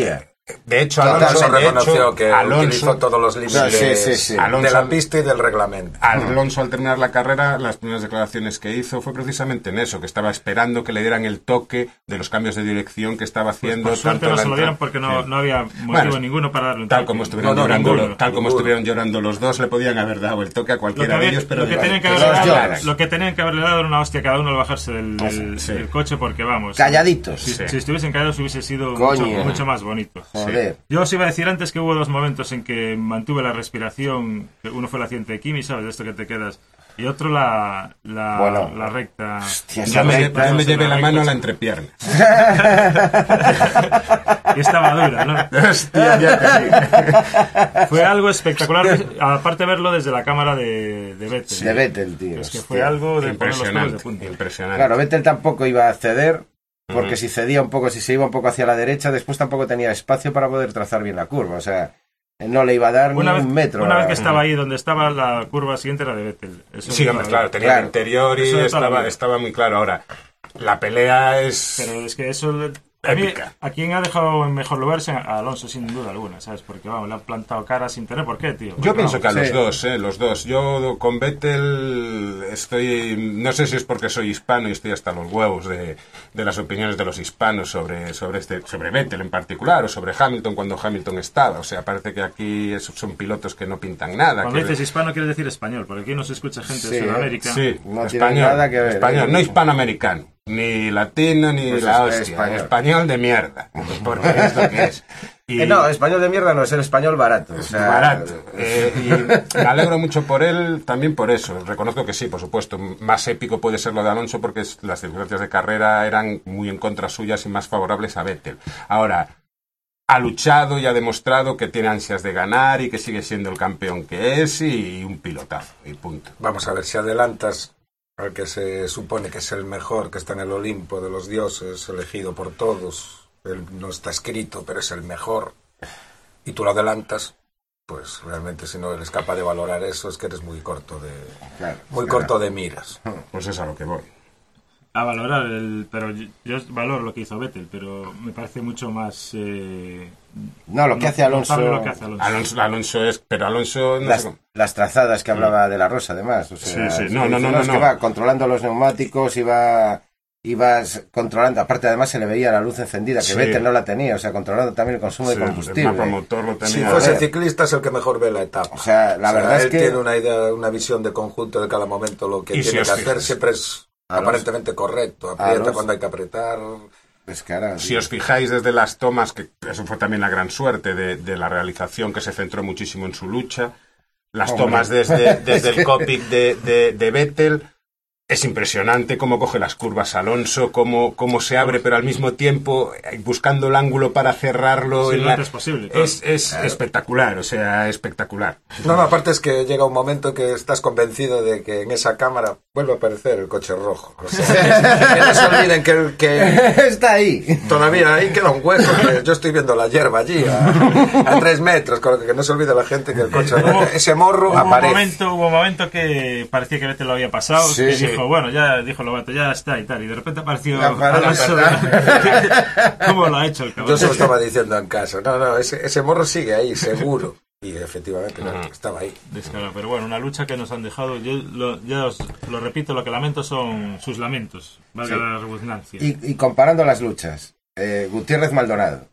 De hecho, Total, Alonso, Alonso de reconoció hecho, que Alonso, utilizó todos los límites Sí, sí, sí. de Alonso- la pista y del reglamento. Alonso, al terminar la carrera, las primeras declaraciones que hizo fue precisamente en eso, que estaba esperando que le dieran el toque de los cambios de dirección que estaba haciendo. Por suerte tanto no la se lo entrada- dieron porque no, Sí. no había motivo Bueno, ninguno para darle un Tal toque. como estuvieron, No, no, llorando, ninguno, lo- tal como ninguno. estuvieron llorando los dos, le podían haber dado el toque a Lo que, cualquiera había- de ellos, pero lo, que yo- tenían que que haberle los dado, lloras. lo que tenían que haberle dado era una hostia a cada uno al bajarse del, del- Sí. del coche porque vamos. Calladitos. Si, Sí. si estuviesen callados hubiese sido Coño. mucho, mucho más bonito. Joder. Yo os iba a decir antes que hubo dos momentos en que mantuve la respiración. Que uno fue el accidente de Kimi, ¿sabes? De esto que te quedas. Y otro la, la, Bueno. la recta. Hostia, Yo esa me, recta, yo me llevé la recta, mano a la sí. entrepierna. Y estaba dura, ¿no? Hostia, ya te digo. Fue algo espectacular. Aparte de verlo desde la cámara de, de Vettel. De Vettel, tío. Es que hostia. fue algo de poner los pelos de Impresionante, punta. impresionante. Claro, Vettel tampoco iba a ceder, porque Ujú. si cedía un poco, si se iba un poco hacia la derecha, después tampoco tenía espacio para poder trazar bien la curva. O sea, no le iba a dar Una ni vez, un metro. una a- vez que estaba ahí donde estaba la curva siguiente era de Vettel. Eso Sí, de hombre, toda la claro, vida. tenía Claro. el interior y Eso de toda la estaba, vida. estaba muy claro. Ahora, la pelea es... Pero es que eso... A, mí, Épica. a quien ha dejado en mejor lugar es a Alonso, sin duda alguna, ¿sabes? Porque, vamos, le ha plantado cara sin tener por qué, tío. Porque, Yo pienso vamos, que a los sí. dos, eh, los dos. Yo con Vettel estoy, no sé si es porque soy hispano y estoy hasta los huevos de, de las opiniones de los hispanos sobre, sobre este, sobre Vettel en particular o sobre Hamilton cuando Hamilton estaba. O sea, parece que aquí es- son pilotos que no pintan nada. Cuando que- dices hispano quieres decir español, porque aquí no se escucha gente Sí, de Sudamérica. Sí, No tiene español, nada que ver, español, ¿eh? no hispanoamericano, ni latino, ni Pues la es hostia, español. español. de mierda, porque es lo que es. Y- Eh, no, español de mierda no, es el español barato. O sea, barato. Eh, y me alegro mucho por él, también por eso. Reconozco que sí, por supuesto. Más épico puede ser lo de Alonso porque es- las circunstancias de carrera eran muy en contra suyas y más favorables a Vettel. Ahora, ha luchado y ha demostrado que tiene ansias de ganar y que sigue siendo el campeón que es y un pilotazo, y punto. Vamos a ver, si adelantas al que se supone que es el mejor, que está en el Olimpo de los dioses, elegido por todos, él no está escrito, pero es el mejor, y tú lo adelantas, pues realmente si no eres capaz de valorar eso, es que eres muy corto de, claro, muy claro. corto de miras. Pues es a lo que voy. A valorar, el, pero yo, yo valoro lo que hizo Vettel, pero me parece mucho más... Eh, No, lo que hace Alonso, notable lo que hace Alonso. Alonso, Alonso es, pero Alonso no sé las, cómo- las trazadas que hablaba de la Rosa, además. O sea, Sí, sí. No, no, no, es no, que no. va controlando los neumáticos, iba, ibas controlando. Aparte, además, se le veía la luz encendida, que Sí. Vettel no la tenía. O sea, controlando también el consumo Sí, de el combustible. mapa motor lo tenía. Si Joder. fuese ciclista es el que mejor ve la etapa. O sea, la verdad es él que- tiene una idea, una visión de conjunto de cada momento, lo que Y si tiene os que hacer fijáis, siempre es Alonso- aparentemente correcto. Aprieta Alonso- cuando hay que apretar. Es que ahora, Si os fijáis desde las tomas, que eso fue también la gran suerte de, de la realización, que se centró muchísimo en su lucha, las Hombre. tomas desde, desde el cockpit de, de, de Vettel, es impresionante cómo coge las curvas Alonso, cómo, cómo se abre, pero al mismo tiempo eh, buscando el ángulo para cerrarlo. Sí, en lo la- antes posible, claro. Es, es espectacular, o sea, espectacular. No, no, aparte es que llega un momento que estás convencido de que en esa cámara vuelve a aparecer el coche rojo. O sea, que no se olviden que, el- que está ahí. todavía ahí queda un hueco. Que yo estoy viendo la hierba allí a, a tres metros. Con lo que, que no se olvide la gente que el coche rojo, ese morro Hubo un aparece. momento, hubo un momento que parecía que Vettel lo había pasado, Sí, que sí. dijo, bueno, ya dijo Lobato, ya está y tal, y de repente apareció Ya aparece, Alonso. ¿Cómo lo ha hecho el cabrón? Yo se lo estaba diciendo en casa. No, no, ese, ese morro sigue ahí, seguro. Y efectivamente, claro, estaba ahí. Descarado, pero bueno, una lucha que nos han dejado, yo lo, ya os lo repito, lo que lamento son sus lamentos, valga Sí. la redundancia. Y, y comparando las luchas, eh, Gutiérrez Maldonado.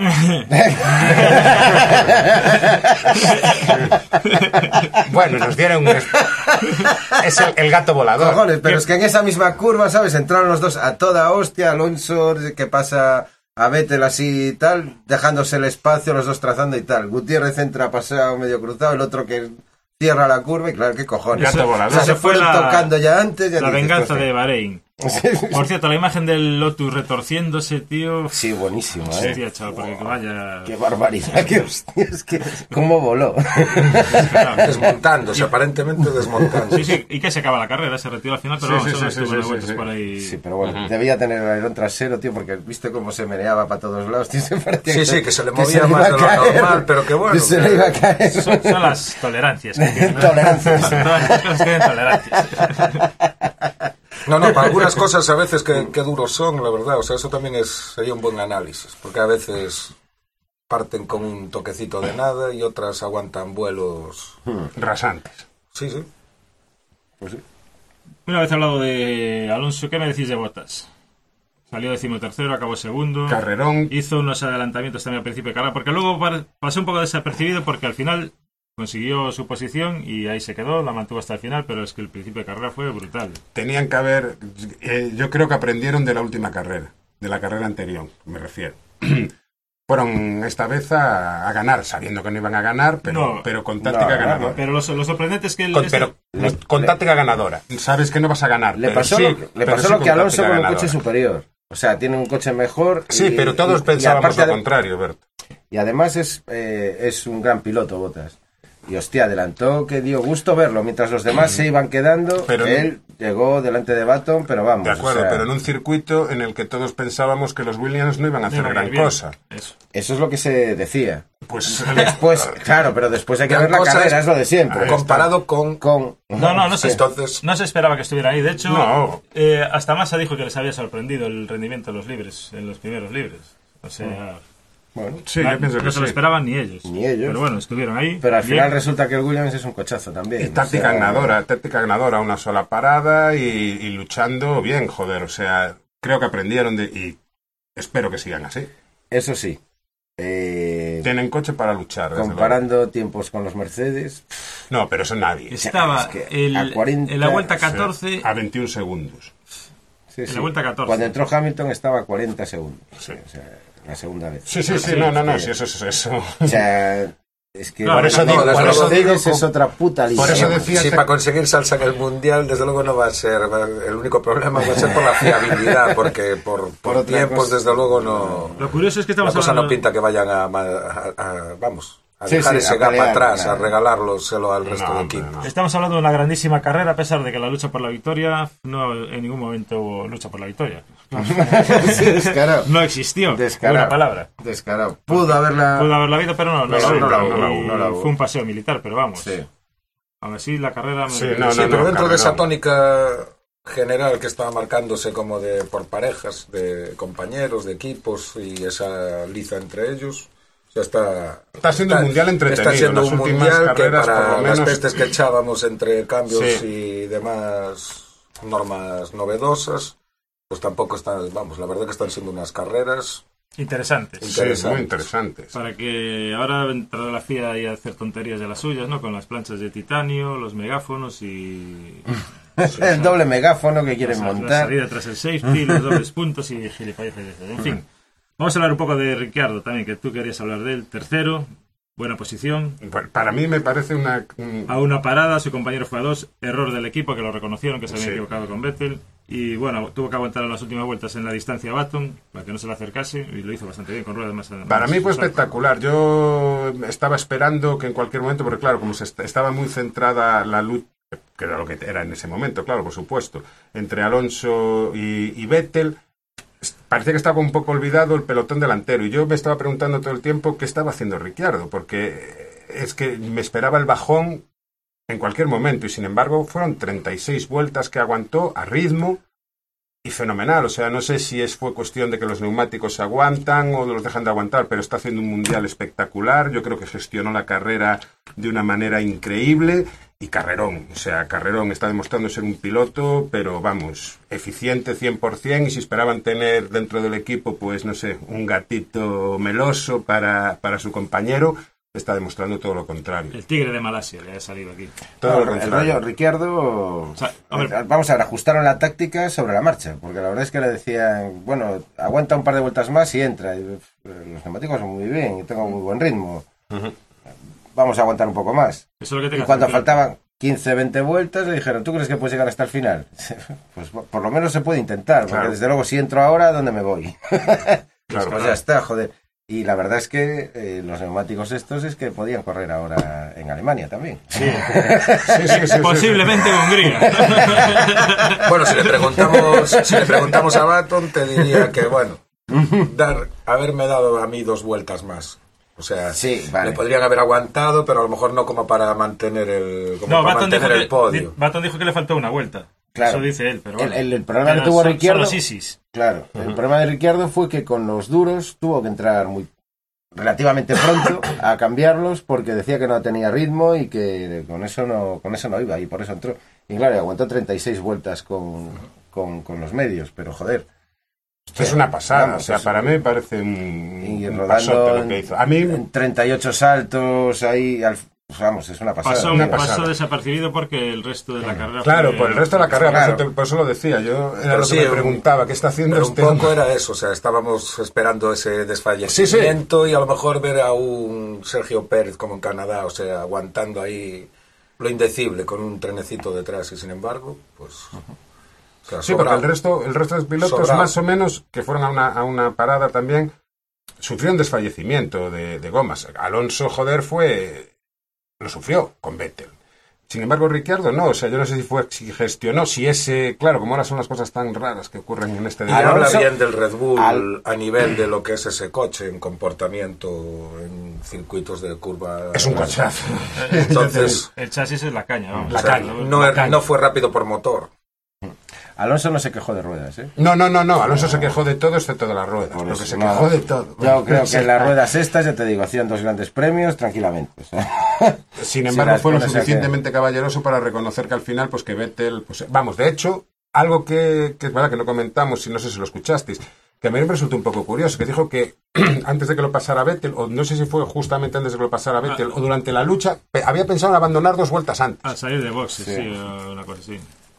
Bueno, nos dieron un... Es el, el gato volador. Cojones, pero es que en esa misma curva, ¿sabes? Entraron los dos a toda hostia, Alonso que pasa a Vettel así y tal, dejándose el espacio, los dos trazando y tal. Gutiérrez entra pasado medio cruzado, el otro que cierra la curva y claro, qué cojones. Gato volador. O sea, se Esa fue fueron la- tocando ya antes. Ya La dices, venganza hostia. de Bahrein. Por cierto, la imagen del Lotus retorciéndose, tío. Sí, buenísimo, ¿eh? Hostia, chaval, porque que vaya. Qué barbaridad, qué hostia, es que cómo voló. Desmontándose, aparentemente desmontando. Sí, sí, y que se acaba la carrera, se retiró al final, pero Sí, vamos, sí, solo sí, sí, estuvo sí, de sí, vueltas sí. por ahí. Sí, pero bueno, debía tener el alerón trasero, tío, porque viste cómo se meneaba para todos lados, tío, se parecía Sí, que- sí, que se le que movía le más iba de a lo caer. normal, pero que bueno, Que se que- le iba a caer. Son, son las tolerancias. Que tienen, ¿no? Tolerancias. Todas las cosas tienen tolerancias. No, no, para algunas cosas a veces que, que duros son, la verdad. O sea, eso también es sería un buen análisis. Porque a veces parten con un toquecito de nada y otras aguantan vuelos rasantes. Sí, sí. Pues sí. Una vez hablado de Alonso, ¿qué me decís de Bottas? Salió decimotercero, acabó segundo. Carrerón. Hizo unos adelantamientos también al principio de carrera, porque luego pasó un poco desapercibido porque al final consiguió su posición y ahí se quedó, la mantuvo hasta el final, pero es que el principio de carrera fue brutal. Tenían que haber... Eh, yo creo que aprendieron de la última carrera, de la carrera anterior, me refiero. Fueron esta vez a, a ganar, sabiendo que no iban a ganar, pero, No, pero con táctica no, ganadora. No, pero lo, lo sorprendente es que... El, Con, este- pero le- con le- táctica ganadora. Sabes que no vas a ganar. Le pero pasó, sí, lo, que- le pero pasó sí lo con que Alonso táctica con un ganadora. coche superior. O sea, tiene un coche mejor. Sí, y- pero todos y- y pensábamos aparte lo de- contrario, Bert. Y además es, eh, es un gran piloto, Bottas. Y hostia, adelantó que dio gusto verlo. Mientras los demás se iban quedando, Pero él llegó delante de Baton, pero vamos. De acuerdo, o sea, pero en un circuito en el que todos pensábamos que los Williams no iban a hacer no, gran bien. cosa. Eso. eso es lo que se decía. Pues Después, claro, pero después hay que Gran ver la cosa carrera, es- es lo de siempre. Comparado con... Con... No, no, no se, Entonces- no se esperaba que estuviera ahí. De hecho, No. eh, hasta Massa dijo que les había sorprendido el rendimiento de los libres, en los primeros libres. O sea, Bueno, sí, na- yo pienso no que se lo sí. esperaban ni ellos. Ni ellos. Pero bueno, estuvieron ahí. pero al bien. final resulta que el Williams es un cochazo también. Y táctica o sea, ganadora, táctica ganadora, una sola parada y, y luchando bien, joder. O sea, creo que aprendieron de, y espero que sigan así. Eso sí. Eh, Tienen coche para luchar. desde comparando tiempos con los Mercedes, luego. No, pero eso nadie. Estaba Es que el- a cuarenta, en la vuelta O sea, catorce. a veintiún segundos. sí, En sí. la vuelta catorce. Cuando entró Hamilton estaba a cuarenta segundos. Sí. O sea, la segunda vez. Sí, sí, sí, Sí, no, no, no, sí. sí, eso es eso. O sea, es que Claro, Por eso no, digo, desde por luego eso digo, Mercedes es con- otra puta liga. por eso vamos. decía- Sí, este- para conseguir salsa en el Mundial, desde luego no va a ser... va- El único problema va a ser por la fiabilidad, porque por, por, Por otra tiempos, cosa. desde luego, no... Lo curioso es que La estamos cosa hablando... no pinta que vayan a... a- a- vamos, a Sí, dejar sí, ese a gap pelear, atrás, nada. a regalarlo al resto No, del hombre, equipo. no. Estamos hablando de una grandísima carrera, a pesar de que la lucha por la victoria no en ningún momento hubo lucha por la victoria. Sí, descarado. No existió. Descarado. Una palabra. Descarado. Pudo haberla. Pudo haberla habido, pero no, no, No, la hubo. no la hubo, Y no la hubo, no la hubo. Fue un paseo militar, pero vamos. Sí. Aún así, la carrera... me- Sí, no, Sí, no, pero no, dentro de esa carrerón. tónica general que estaba marcándose como de por parejas, de compañeros, de equipos y esa liza entre ellos, o sea, está, Está siendo un mundial entretenido. Está siendo Las un últimas mundial que carreras, para por lo las menos- pestes que echábamos entre cambios Sí. y demás normas novedosas, pues tampoco están, vamos, la verdad que están siendo unas carreras Interesantes. Sí, interesantes. muy interesantes. Para que ahora entrará la F I A y a hacer tonterías de las suyas, ¿no? Con las planchas de titanio, los megáfonos y... El doble megáfono que quieren la, la montar. salida tras el safety, los dobles puntos y gilipolleces de esas. En fin, vamos a hablar un poco de Ricciardo también, que tú querías hablar de él. Tercero, buena posición. Bueno, para mí me parece una... un- A una parada, su compañero fue a dos. Error del equipo, que lo reconocieron, que se habían Sí. equivocado con Vettel. Y bueno, tuvo que aguantar en las últimas vueltas en la distancia a Baton, para que no se le acercase, y lo hizo bastante bien con ruedas más... Para más mí fue usadas. espectacular. Yo estaba esperando que en cualquier momento, porque claro, como se est- estaba muy centrada la lucha, que era lo que era en ese momento, claro, por supuesto, entre Alonso y, y Vettel, es- parecía que estaba un poco olvidado el pelotón delantero. Y yo me estaba preguntando todo el tiempo qué estaba haciendo Ricciardo, porque es que me esperaba el bajón en cualquier momento. Y sin embargo, fueron treinta y seis vueltas que aguantó a ritmo. Y fenomenal, o sea, no sé si es fue cuestión de que los neumáticos se aguantan o los dejan de aguantar, pero está haciendo un mundial espectacular. Yo creo que gestionó la carrera de una manera increíble y carrerón, o sea, carrerón está demostrando ser un piloto, pero vamos, eficiente cien por ciento, y si esperaban tener dentro del equipo, pues no sé, un gatito meloso para, para su compañero, está demostrando todo lo contrario. El tigre de Malasia le ha salido aquí. Todo lo No, el contrario. rollo Ricciardo, O sea, a ver- vamos a ver, ajustaron la táctica sobre la marcha, porque la verdad es que le decían, bueno, aguanta un par de vueltas más y entra. Y, eh, los neumáticos son muy bien y tengo muy buen ritmo. Ujú. Vamos a aguantar un poco más. Eso es lo que Y tengas cuando que hacer. faltaban quince, veinte vueltas, le dijeron, ¿tú crees que puedes llegar hasta el final? Pues por lo menos se puede intentar, porque Claro. desde luego si entro ahora, ¿dónde me voy? Claro, Pues ya está, joder. Y la verdad es que eh, los neumáticos estos es que podían correr ahora en Alemania también. Sí, sí, sí, sí, Posiblemente en Hungría. Bueno, si le preguntamos, si le preguntamos a Baton, te diría que, bueno, dar, haberme dado a mí dos vueltas más. O sea, Sí, vale. le podrían haber aguantado, pero a lo mejor no como para mantener el, como No, para Baton dijo, mantener que, el podio. di- Baton dijo que le faltó una vuelta. Claro. Eso dice él, pero El- bueno. el- el problema Pero que tuvo son- Ricciardo- son los ISIS. Claro, el problema de Ricciardo fue que con los duros tuvo que entrar muy relativamente pronto a cambiarlos porque decía que no tenía ritmo y que con eso no con eso no iba y por eso entró. Y claro, aguantó treinta y seis vueltas con, con, con los medios, pero joder. Esto es una pasada, Vamos, o sea, eso. para mí me parece un, Y un rodando pasote lo que hizo. A mí, en treinta y ocho saltos ahí, al, pues vamos, es una pasada. Pasó, una pasó pasada. desapercibido porque el resto de la carrera claro, fue- por el resto de la carrera, Claro. por, eso te- por eso lo decía, yo era Pero lo sí, que me un- preguntaba, ¿qué está haciendo Pero un este poco hombre? era eso, o sea, estábamos esperando ese desfallecimiento y a lo mejor ver a un Sergio Pérez como en Canadá, o sea, aguantando ahí lo indecible con un trenecito detrás y sin embargo, pues... o sea, Sí, porque sobrado. el resto, el resto de pilotos, Sobrado. más o menos, que fueron a una, a una parada también, sufrieron desfallecimiento de, de gomas. Alonso, joder, fue... lo sufrió con Vettel. Sin embargo, Ricciardo no, o sea, yo no sé si fue si gestionó, si ese... Claro, como ahora son las cosas tan raras que ocurren en este Y habla Alonso- bien del Red Bull Al- a nivel de lo que es ese coche en comportamiento, en circuitos de curva. Es un cochazo. Entonces, El chasis es la caña, vamos. La o sea, caña, no, la er- caña. no fue rápido por motor. Alonso no se quejó de ruedas, ¿eh? No, no, no, no, Alonso se quejó de todo excepto de las ruedas, Por porque eso, se no. quejó de todo. Yo creo que Sí. en las ruedas estas, ya te digo, hacían dos grandes premios tranquilamente. O sea, Sin Si embargo, las fue lo pones a suficientemente caballeroso para reconocer que al final, pues que Vettel, pues vamos, de hecho, algo que, que es verdad que no comentamos, y no sé si lo escuchasteis, que a mí me resultó un poco curioso, que dijo que antes de que lo pasara Vettel, o no sé si fue justamente antes de que lo pasara Vettel, o durante la lucha, pe- había pensado en abandonar dos vueltas antes. A salir de boxes, sí, Sí. o una cosa así.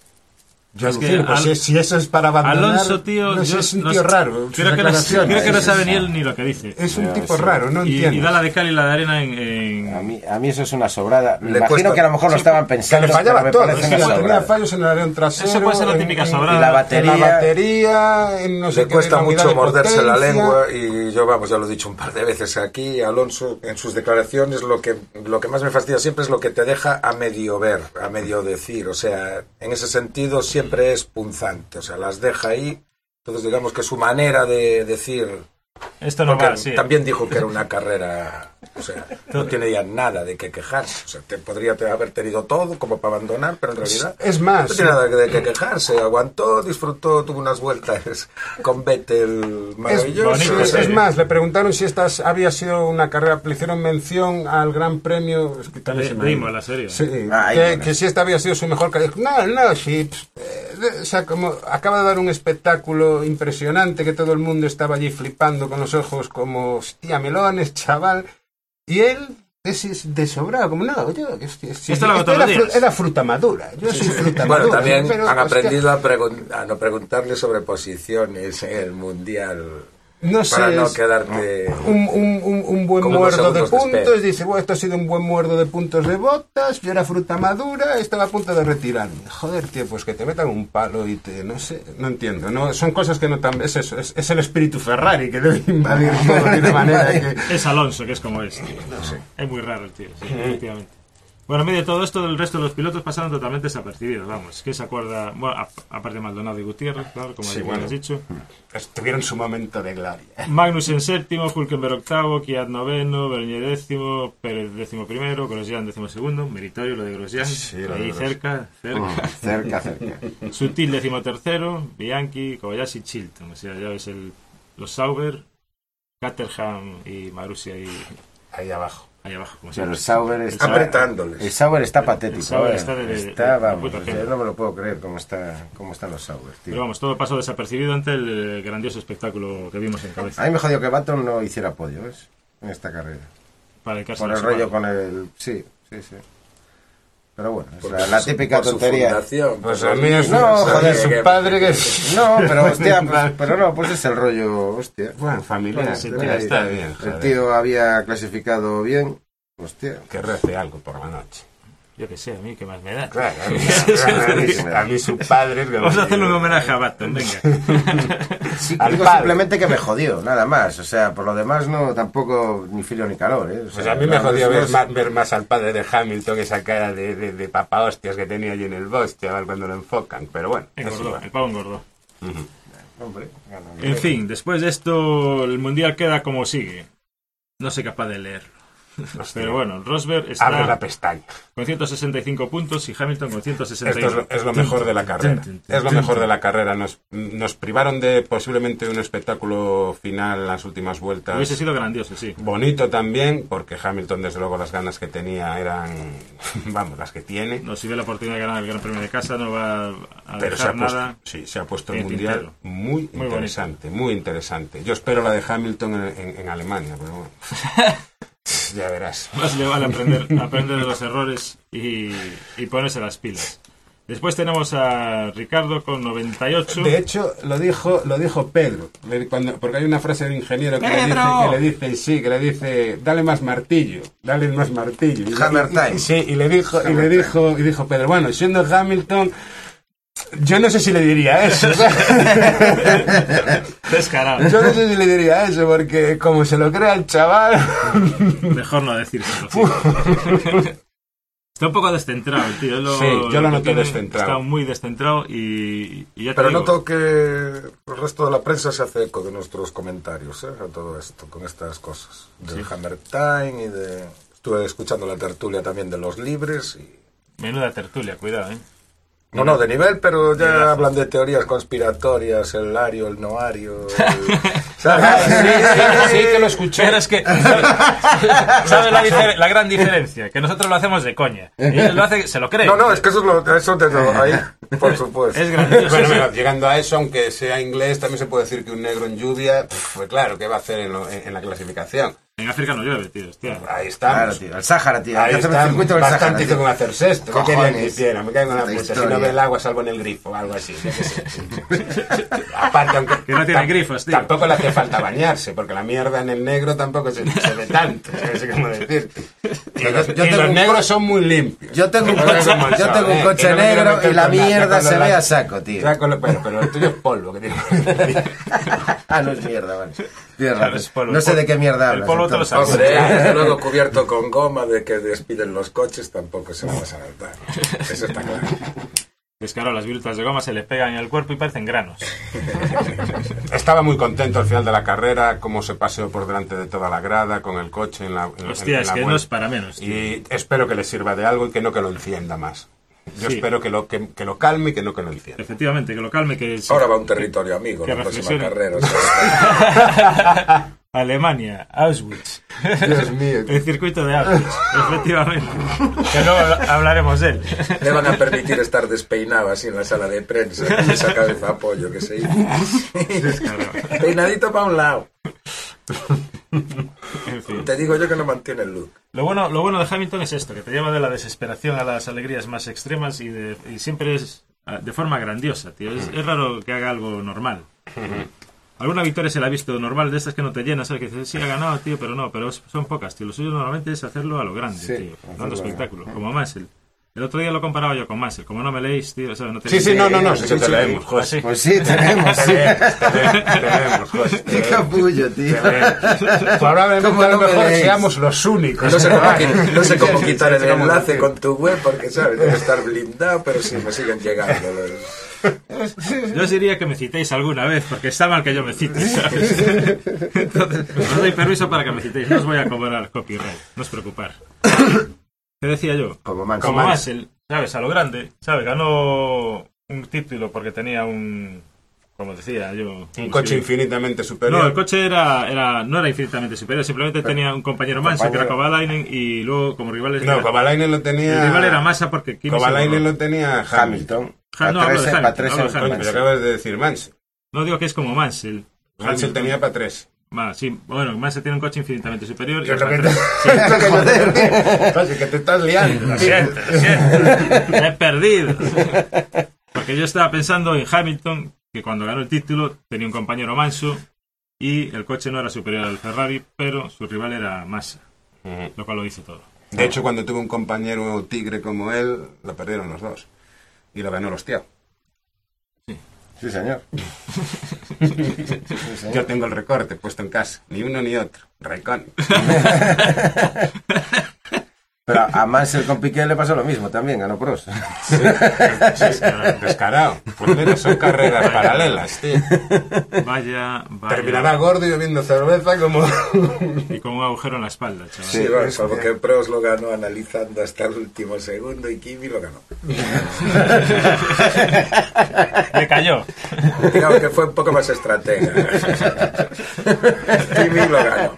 Yo es que alucino, pues Al- si, si eso es para abandonar, Alonso, tío, no sé, yo es un no tío sé- raro. sus Creo que, no, declaraciones. creo que no Sí, sabe sí. ni él ni lo que dice. Es un Ya, tipo sí. raro, no y, entiendo. y da la de cal y la de arena en... en- a mí, a mí eso es una sobrada. Me Le imagino cuesta- que a lo mejor lo sí, estaban Que pensando. le fallaba pero me todo, parece es una que tenía sobrada. fallos en el alerón trasero. Eso puede ser la en- típica en- sobrada. Y la en batería. la batería, en no sé Le qué, cuesta la unidad mucho de morderse la potencia. lengua y yo, vamos, ya lo he dicho un par de veces aquí, Alonso, en sus declaraciones, lo que, lo que más me fastidia siempre es lo que te deja a medio ver, a medio decir, o sea, en ese sentido siempre es punzante, o sea, las deja ahí, entonces digamos que su manera de decir... Esto no Porque va, sí. también dijo que era una carrera, o sea, no tiene ya nada de qué quejarse. O sea, te podría te- haber tenido todo como para abandonar, pero en realidad Es más, no tiene nada de qué quejarse. Aguantó, disfrutó, tuvo unas vueltas con Vettel Es, maravilloso. bonito, o es, sea, es más, le preguntaron si esta había sido una carrera, le hicieron mención al Gran Premio. Es que también De- se me ha de ido. Imola, serio. Sí, Ah, que, Imola. que si esta había sido su mejor carrera. No, no, sí. pff, eh, o sea, como acaba de dar un espectáculo impresionante que todo el mundo estaba allí flipando con los ojos como, hostia, melones, chaval. Y él es, es de sobrado, como no, yo, hostia, sí, Esto lo hago esto todos era, los fru- días. era fruta madura. Yo soy fruta Bueno, madura. también pero, han hostia, aprendido a, pregun- a no preguntarle sobre posiciones en el Mundial No sé, para no es- quedarte... un, un, un, un buen Como unos muerdo de segundos de espera. puntos, dice, bueno, esto ha sido un buen muerdo de puntos de botas, yo era fruta madura, estaba a punto de retirarme. Joder, tío, pues que te metan un palo y te, no sé, no entiendo, no, son cosas que no tan, es eso, es, es el espíritu Ferrari que debe invadir todo de una manera que... Es Alonso, que es como es. tío. Es muy raro el tío, sí, efectivamente. Bueno, en medio de todo esto, el resto de los pilotos pasaron totalmente desapercibidos, vamos. Que se acuerda, bueno, a- aparte de Maldonado y Gutiérrez, claro, como Sí, bien bueno. has dicho. Tuvieron su momento de gloria. Magnussen séptimo, Hülkenberg octavo, Kvyat noveno, Bernier décimo, Pérez décimo primero, Grosjean décimo segundo, meritorio lo de Grosjean, Sí, lo de ahí Grosjean. cerca, cerca. Cerca, cerca. Sutil décimo tercero, Bianchi, Kobayashi, Chilton, o sea, ya ves el, los Sauber, Caterham y Marussia ahí, Ahí abajo. ahí abajo, como Pero el siempre. Sauber está... Apretándoles. El Sauber está patético. El Sauber ¿eh? está de- de- Está, de vamos, puta o sea, pena. no me lo puedo creer cómo, está, cómo están los Sauber, tío. Pero vamos, todo pasó desapercibido ante el eh, grandioso espectáculo que vimos en cabeza. A mí me jodió que Baton no hiciera podio, ¿ves? En esta carrera. Para el caso Por de el su rollo padre. con el... Sí, sí, sí. Pero bueno, es Por la, la su- típica por su tontería. fundación, Pues por a los mí es niños, No, o sea, joder, su que- padre que... No, pero hostia, pues, pero no, pues es el rollo, hostia. Bueno, familiar, Sí, tío, tío, está está bien, El joder. tío había clasificado bien, hostia. Que rece algo por la noche. Yo que sé, a mí, ¿qué más me da? Claro, a mí, a mí- a mí su padre... es como Vamos a hacerle un que- homenaje a Baton, venga. Sí, Al digo padre. simplemente que me jodió, nada más. O sea, por lo demás no, tampoco ni frío ni calor, ¿eh? O Pues sea, a mí me los jodió ver dos- más, ver más al padre de Hamilton, esa cara de, de, de papa hostias que tenía allí en el box, chaval, cuando lo enfocan. Pero bueno, es Engordó, igual. el pavo engordó. Hombre, gana, En fin, después de esto, el mundial queda como sigue. No soy capaz de leerlo. Hostia. Pero bueno, Rosberg está Abre la pestaña. con ciento sesenta y cinco puntos y Hamilton con ciento sesenta y Esto nueve. es lo, es lo mejor de la carrera. Es lo mejor de la carrera. Nos, nos privaron de posiblemente un espectáculo final en las últimas vueltas. Hubiese sido grandioso, sí. Bonito también, porque Hamilton, desde luego, las ganas que tenía eran, vamos, las que tiene. No, si ve la oportunidad de ganar el Gran Premio de casa, no va a Pero se dejar ha puesto, nada. sí, se ha puesto el en el mundial tintero. muy, Muy interesante, muy interesante. Yo espero la de Hamilton en, en- en Alemania, pero bueno, ya verás. Más le vale aprender, aprender de los errores y, y ponerse las pilas. Después tenemos a Ricardo con noventa y ocho. De hecho, lo dijo, lo dijo Pedro, le- cuando, porque hay una frase de ingeniero que le, dice, ¡Pedro! que le dice, sí, que le dice, dale más martillo, dale más martillo. Y, Hammer y- time. y- sí, y le dijo, y Hammer le time. dijo, y dijo Pedro, bueno, siendo Hamilton, yo no sé si le diría eso. Descarado. Yo no sé si le diría eso, porque como se lo crea el chaval. Mejor no decírselo. Sí. Está un poco descentrado, el tío. Lo, Sí, yo lo que noto tiene, descentrado. Está muy descentrado y, y ya te Pero digo, noto que el resto de la prensa se hace eco de nuestros comentarios, ¿eh? A todo esto, con estas cosas. Del Hammer Time y de... Estuve escuchando la tertulia también de los libres y... menuda tertulia, cuidado, ¿eh? No, no, de nivel, pero ya Nivel. hablan de teorías conspiratorias, el ario, el noario... el- Sí, sí, sí, que lo escuché. Pero es que, ¿sabes la, difer- la gran diferencia? Que nosotros lo hacemos de coña. Y él lo hace, se lo cree. No, no, es que eso es lo... Eso de ahí, por supuesto. Es grandioso. Bueno, sí. bueno, llegando a eso, aunque sea inglés, también se puede decir que un negro en lluvia, pff, pues claro, ¿qué va a hacer en, lo- en- en la clasificación? En África no llueve, tío. Hostia. Ahí estamos. Claro, tío. El Sáhara, tío. Hay Ahí que hacer el está, circuito del Sáhara, bastante hizo tío. con hacer sexto. ¿Qué Cojones. querían que hiciera? Me cago en la Esta puta. Si historia. no ve el agua, salvo en el grifo, algo así. yo qué sé. Aparte, aunque... Que no tiene tam- grifos, tío. Tampoco le hace falta bañarse, porque la mierda en el negro tampoco se, se ve tanto. No sé cómo decirte. Y los, yo y tengo los un negros son muy limpios. Yo tengo un No coche, sé cómo el yo sol, tengo un eh, coche que no me quiero negro meter y la con nada, mierda con se los ve la- a saco, tío. Ya con lo- pero, pero el tuyo es polvo. Que digo. Ah, no es mierda, vale. Tienes Claro, razón. es polvo. No sé de qué mierda El hablas. polvo te lo entonces. sabes. Hombre, desde luego cubierto con goma de que despiden los coches tampoco se va a saltar. Eso está claro. Es que ahora las virutas de goma se le pegan en el cuerpo y parecen granos. Estaba muy contento al final de la carrera, cómo se paseó por delante de toda la grada con el coche en la en, en- Hostia, en es la que no vuelta. es para menos, tío. Y espero que le sirva de algo y que no que lo encienda más. Yo Sí. espero que lo, que, que lo calme y que no que lo encienda. Efectivamente, que lo calme, que... sí. Ahora va a un territorio amigo que la próxima reflexione. carrera. o sea, Alemania, Auschwitz. Dios mío. El circuito de Auschwitz, efectivamente. Que luego hablaremos de él. le van a permitir estar despeinado así en la sala de prensa, con esa cabeza a pollo que se hizo. Peinadito para un lado. En fin. Te digo yo que no mantiene el look. Lo bueno, lo bueno de Hamilton es esto, que te lleva de la desesperación a las alegrías más extremas y, de, y siempre es ah, de forma grandiosa, tío. Es, es raro que haga algo normal. Alguna victoria se la ha visto normal, de estas que no te llenas, ¿sabes? Que dices, sí, ha ganado, tío, pero no, pero es- son pocas, tío. Lo suyo normalmente es hacerlo a lo grande, Sí, tío. hacerlo Dando a- espectáculo, como Mansell. El otro día lo comparaba yo con Mansell. Como no me leéis, tío, ¿sabes? No te Sí, sí, no, no, no, sí, que te leemos, joder. Así. Pues sí, tenemos. sí. Tenemos, joder, Qué tenemos. capullo, tío. Probablemente ¿Cómo a lo no me mejor leéis? seamos los únicos. No sé cómo, qui- no sé cómo quitar el Sí, sí, cómo enlace decir. con tu web porque, ¿sabes? Debe estar blindado, pero sí me siguen llegando. los- Yo os diría que me citéis alguna vez, porque está mal que yo me cite, ¿sabes? Entonces, os doy permiso para que me citéis. No os voy a cobrar copyright, no os preocupar. ¿Qué decía yo? Como Manso. Como Mansell, ¿sabes? A lo grande, ¿sabes? Ganó un título porque tenía un... Como decía yo... Un coche infinitamente superior. No, el coche era, era, no era infinitamente superior, simplemente tenía un compañero Mansell, que era Kovalainen, y luego como rivales... No, era- Kovalainen lo tenía... el rival era Massa porque... Kimi se Kovalainen borró. lo tenía Hamilton. Hamilton. Ja- no, hablo de Pa' Hamilton, trece, hablo de pa' Coño, Hamilton. pero acabas de decir Mansell. No digo que es como Mansell. Mansell tenía para tres. Va, sí, bueno, Mansell tiene un coche infinitamente superior. Que y es lo que para te- tres- Lo que yo te- Coño, que te estás liando. Lo siento, lo siento. Me he perdido. Porque yo estaba pensando en Hamilton, que cuando ganó el título tenía un compañero manso y el coche no era superior al Ferrari, pero su rival era Massa, lo cual lo dice todo. De hecho, cuando tuve un compañero tigre como él, lo perdieron los dos. Y lo ganó el hostiao. Sí, señor. Yo tengo el recorte puesto en casa. Ni uno ni otro. Raikkonen. Pero a Mansell con Piqué le pasó lo mismo también, ganó pros. Sí, sí, descarado. Pues mira, son carreras paralelas, tío. Vaya, vaya. Terminará gordo y bebiendo cerveza como... Y con un agujero en la espalda, chaval. Sí, bueno, salvo que Prost lo ganó analizando hasta el último segundo y Kimi lo ganó. Le cayó. Digamos que fue un poco más estratega. Kimi lo ganó.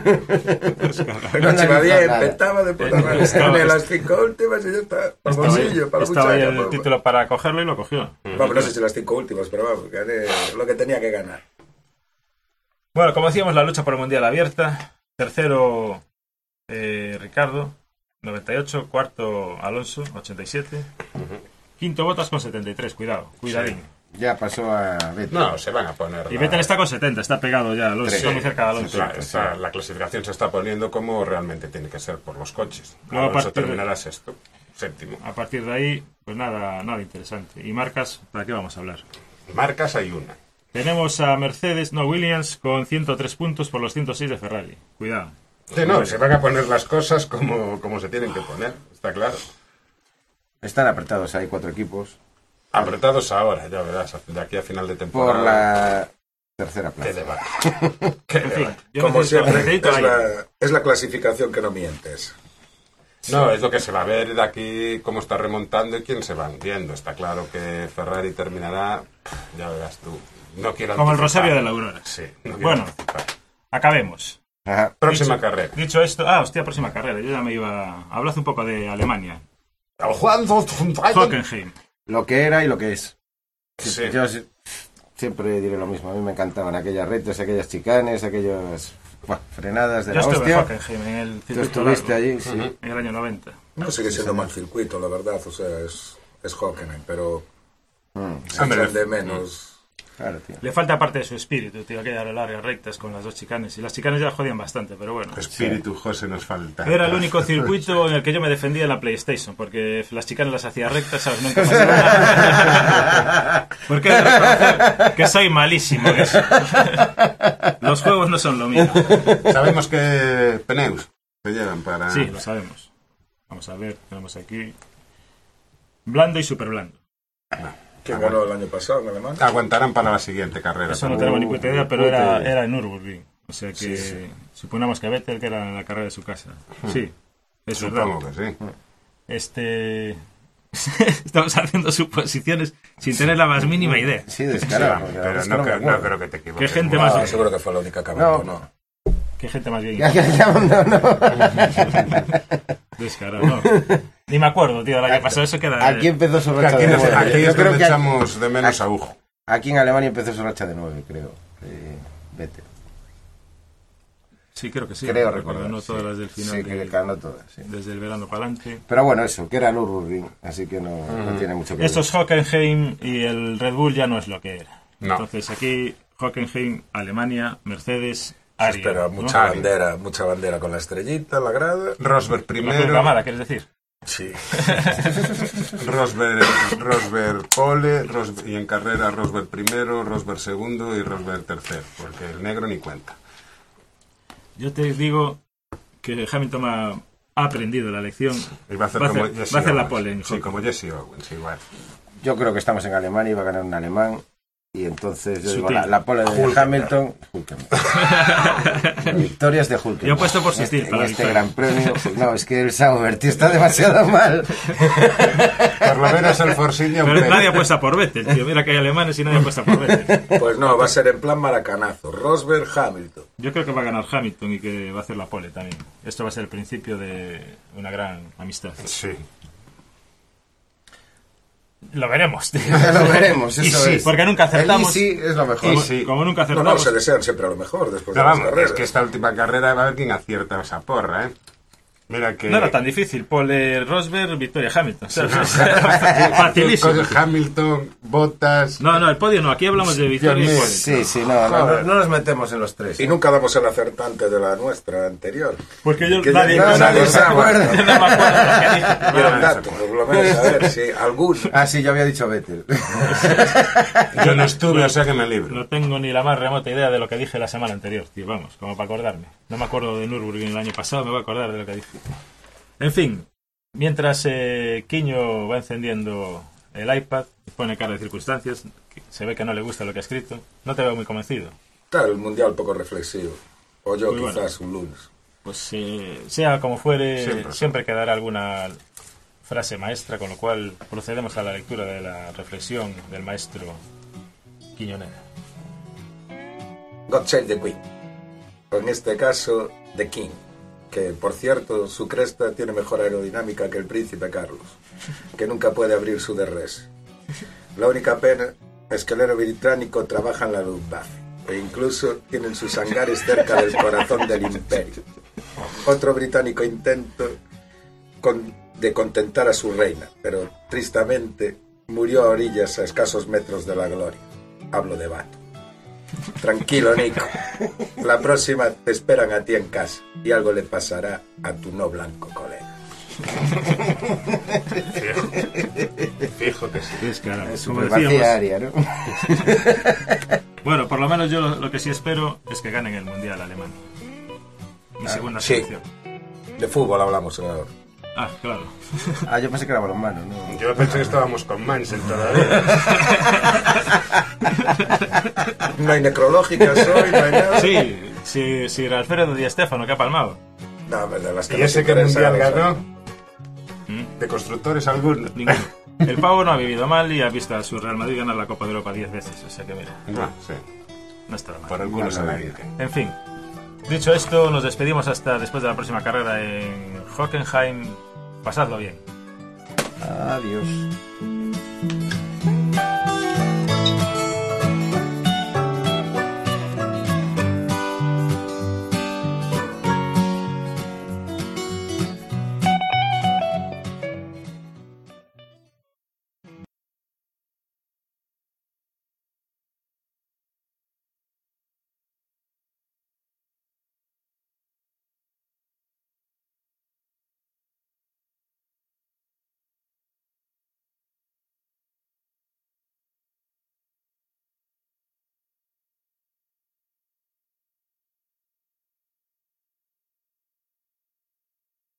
No iba bien, petaba de puta madre. En las cinco últimas y ya está. Para el bolsillo, para el Estaba ahí buchaca. el título para cogerlo y lo cogió. Vamos, no sé si las cinco últimas, pero vamos, gané lo que tenía que ganar. Bueno, como decíamos, la lucha por el Mundial abierta. Tercero, eh, Ricardo, noventa y ocho. Cuarto, Alonso, ochenta y siete. Quinto, Bottas con setenta y tres. Cuidado, cuidadín. Ya pasó a Vettel. No, se van a poner... Y la- Vettel está con setenta, está pegado ya. Alonso, está muy cerca de Alonso. La, está- la clasificación se está poniendo como realmente tiene que ser por los coches. Luego, a Alonso partir de- terminará sexto, séptimo. A partir de ahí, pues nada, nada interesante. Y marcas, ¿para qué vamos a hablar? Marcas hay una. Tenemos a Mercedes, no, Williams, con ciento tres puntos por los ciento seis de Ferrari. Cuidado. Sí, no, se van a poner las cosas como, como se tienen que poner, está claro. Están apretados ahí cuatro equipos Apretados ahora, ya verás, de aquí a final de por temporada. la tercera Qué plaza. debate. Qué En fin, debate. yo Como necesito- siempre, necesito es aire. la, es la clasificación que no mientes. No, es lo que se va a ver de aquí, cómo está remontando y quién se va hundiendo. Está claro que Ferrari terminará, ya verás tú. No quiero Como el anticipar. Rosario de la Aurora. Sí, no quiero Bueno. anticipar. Acabemos. Ajá. Próxima Dicho- carrera. Dicho esto, ah, hostia, próxima carrera. Yo ya me iba. Hablad un poco de Alemania. Juan Hockenheim. Lo que era y lo que es. Sí. Yo si- siempre diré lo mismo. A mí me encantaban aquellas retas, aquellas chicanes, aquellas buah, frenadas de Yo la estuve en hostia. Hockenheim en el Tú circuito estuviste largo, allí, sí. Ujú. en el año noventa. No sigue siendo mal circuito, la verdad, o sea, es, es Hockenheim, pero Mm, se Hombre, echan de menos. claro, tío. Le falta parte de su espíritu, tío, aquellas largas rectas con las dos chicanes. Y las chicanes ya jodían bastante, pero bueno. Espíritu, José, nos falta. Era el único circuito en el que yo me defendía en la PlayStation, porque las chicanes las hacía rectas, ¿sabes? Nunca pasaba nada. Porque he de reconocer que soy malísimo en eso. Los juegos no son lo mío. Sabemos que Peneus se llevan para... Sí, lo sabemos. Vamos a ver, tenemos aquí. Blando y super blando. ¿Quién ganó el año pasado en Alemania? Aguantarán para la siguiente carrera. Eso no Uh, tenemos ni puta idea, pero puta era, idea. era en Nürburgring. O sea que Sí, sí. suponemos que Vettel, que era en la carrera de su casa. Sí, es verdad. Supongo que sí. Este. Estamos haciendo suposiciones sin tener la más mínima idea. Sí, descarado. Sí, porque la pero verdad es que no, me creo, acuerdo. no creo que te equivoques. Qué gente mucho. más- Ah, seguro que fue la única que No. aguantó, ¿no? Qué gente más bien Ya, ya, ya, no, no. descarada, ¿no? Ni me acuerdo, tío, el año pasado eso queda. Aquí empezó su racha Aquí, de es- nueve. aquí Yo es creo donde que aquí, echamos de menos a Hugo. aquí en Alemania empezó su racha de nueve, creo. Eh, Vettel. Sí, creo que sí. Creo porque recordar. ganó todas sí. las del final. Sí, que de- ganó todas, sí. Desde el verano para adelante. Pero bueno, eso, que era Nürburgring, así que no, no tiene mucho que ver. Estos Hockenheim y el Red Bull ya no es lo que era. No. Entonces aquí, Hockenheim, Alemania, Mercedes, Se Aria. espera ¿no? mucha Ari. bandera, mucha bandera con la estrellita, la grada. Rosberg La primero, proclamada, ¿quieres decir? Sí. Rosberg, Rosberg pole, Rosberg- y en carrera Rosberg primero, Rosberg segundo y Rosberg tercero, porque el negro ni cuenta. Yo te digo que Hamilton ha, ha aprendido la lección. Y va a hacer Va a como hacer- Jesse va a hacer la Owens. pole en Sí, Hockenheim. como Jesse Owens, igual. Yo creo que estamos en Alemania y va a ganar un alemán. Y entonces yo digo, Sutil. la, la pole de Hulkenberg. Hamilton. Hulkenberg. La victoria es de Hulkenberg. Yo apuesto por En Sutil este, para en la este victoria. gran premio. Pues no, es que el Sauber, tío, está demasiado mal. Por lo menos el Forsythia un Pero pelo. nadie apuesta por Vettel, tío. Mira que hay alemanes y nadie apuesta por Vettel. Pues no, va a ser en plan maracanazo. Rosberg, Hamilton. Yo creo que va a ganar Hamilton y que va a hacer la pole también. Esto va a ser el principio de una gran amistad. Sí. Lo veremos, tío. Lo veremos, Y eso sí, es. porque nunca acertamos. El easy es lo mejor. Y Como, sí. como nunca No, no, acertamos. se desean siempre a lo mejor después de Pero las vamos, carreras. es que esta última carrera va a ver quién acierta esa porra, ¿eh? Mira que... No era tan difícil. Pole Rosberg, victoria Hamilton. Facilísimo. Con Hamilton, Bottas... No, no, el podio no. Aquí hablamos de victoria y mío. pole. Sí, sí, no, no, no, no nos metemos en los tres. Y nunca damos el acertante de la nuestra anterior. Porque yo Que nadie, ya- No, no, nadie no, se no, acuerda. no me acuerdo de lo que dije. Y era un dato, por lo menos, a ver si alguno. Ah, sí, yo había dicho Vettel. Yo no estuve, o sea que me libro. No tengo ni la más remota idea de lo que dije la semana anterior, tío. Vamos, como para acordarme. No me acuerdo de Nürburgring el año pasado, me voy a acordar de lo que dije. En fin, mientras eh, Quiño va encendiendo el iPad y pone cara de circunstancias, que se ve que no le gusta lo que ha escrito, no te veo muy convencido. Claro, el mundial poco reflexivo. O yo Muy quizás bueno. un lunes. Pues eh, sea como fuere, siempre. Siempre. quedará alguna frase maestra, con lo cual procedemos a la lectura de la reflexión del maestro Quiñonera. God Save the Queen. O en este caso, The King. Que, por cierto, su cresta tiene mejor aerodinámica que el príncipe Carlos, que nunca puede abrir su D R S. La única pena es que el héroe británico trabaja en la Luftwaffe, e incluso tienen sus hangares cerca del corazón del imperio. Otro británico intento con, de contentar a su reina, pero tristemente murió a orillas a escasos metros de la gloria. Hablo de Bato. Tranquilo, Nico. La próxima te esperan a ti en casa y algo le pasará a tu no blanco colega. Fijo, fijo que sí. Es que, ahora, Es como súper decíamos, vacía área, ¿no? bueno, por lo menos yo lo, lo que sí espero es que ganen el Mundial alemán. Mi Ah, segunda sí. selección. De fútbol hablamos ahora. Ah, claro. Ah, yo pensé que era balonmano, ¿no? Yo pensé que estábamos con Mansen todavía. No hay necrológicas hoy, no hay nada. Sí, sí, sí, Alfredo Di Stéfano que ha palmado. No, de las que ¿Y nos ese que interesan, mundial o sea. ganó? ¿Mm? ¿De constructores alguno? Ninguno. El pavo no ha vivido mal y ha visto a su Real Madrid ganar la Copa de Europa diez veces, o sea que mira, No, sí. no estará mal. Por el culo se la dirige. En fin, dicho esto, nos despedimos hasta después de la próxima carrera en Hockenheim. Pasadlo bien. Adiós.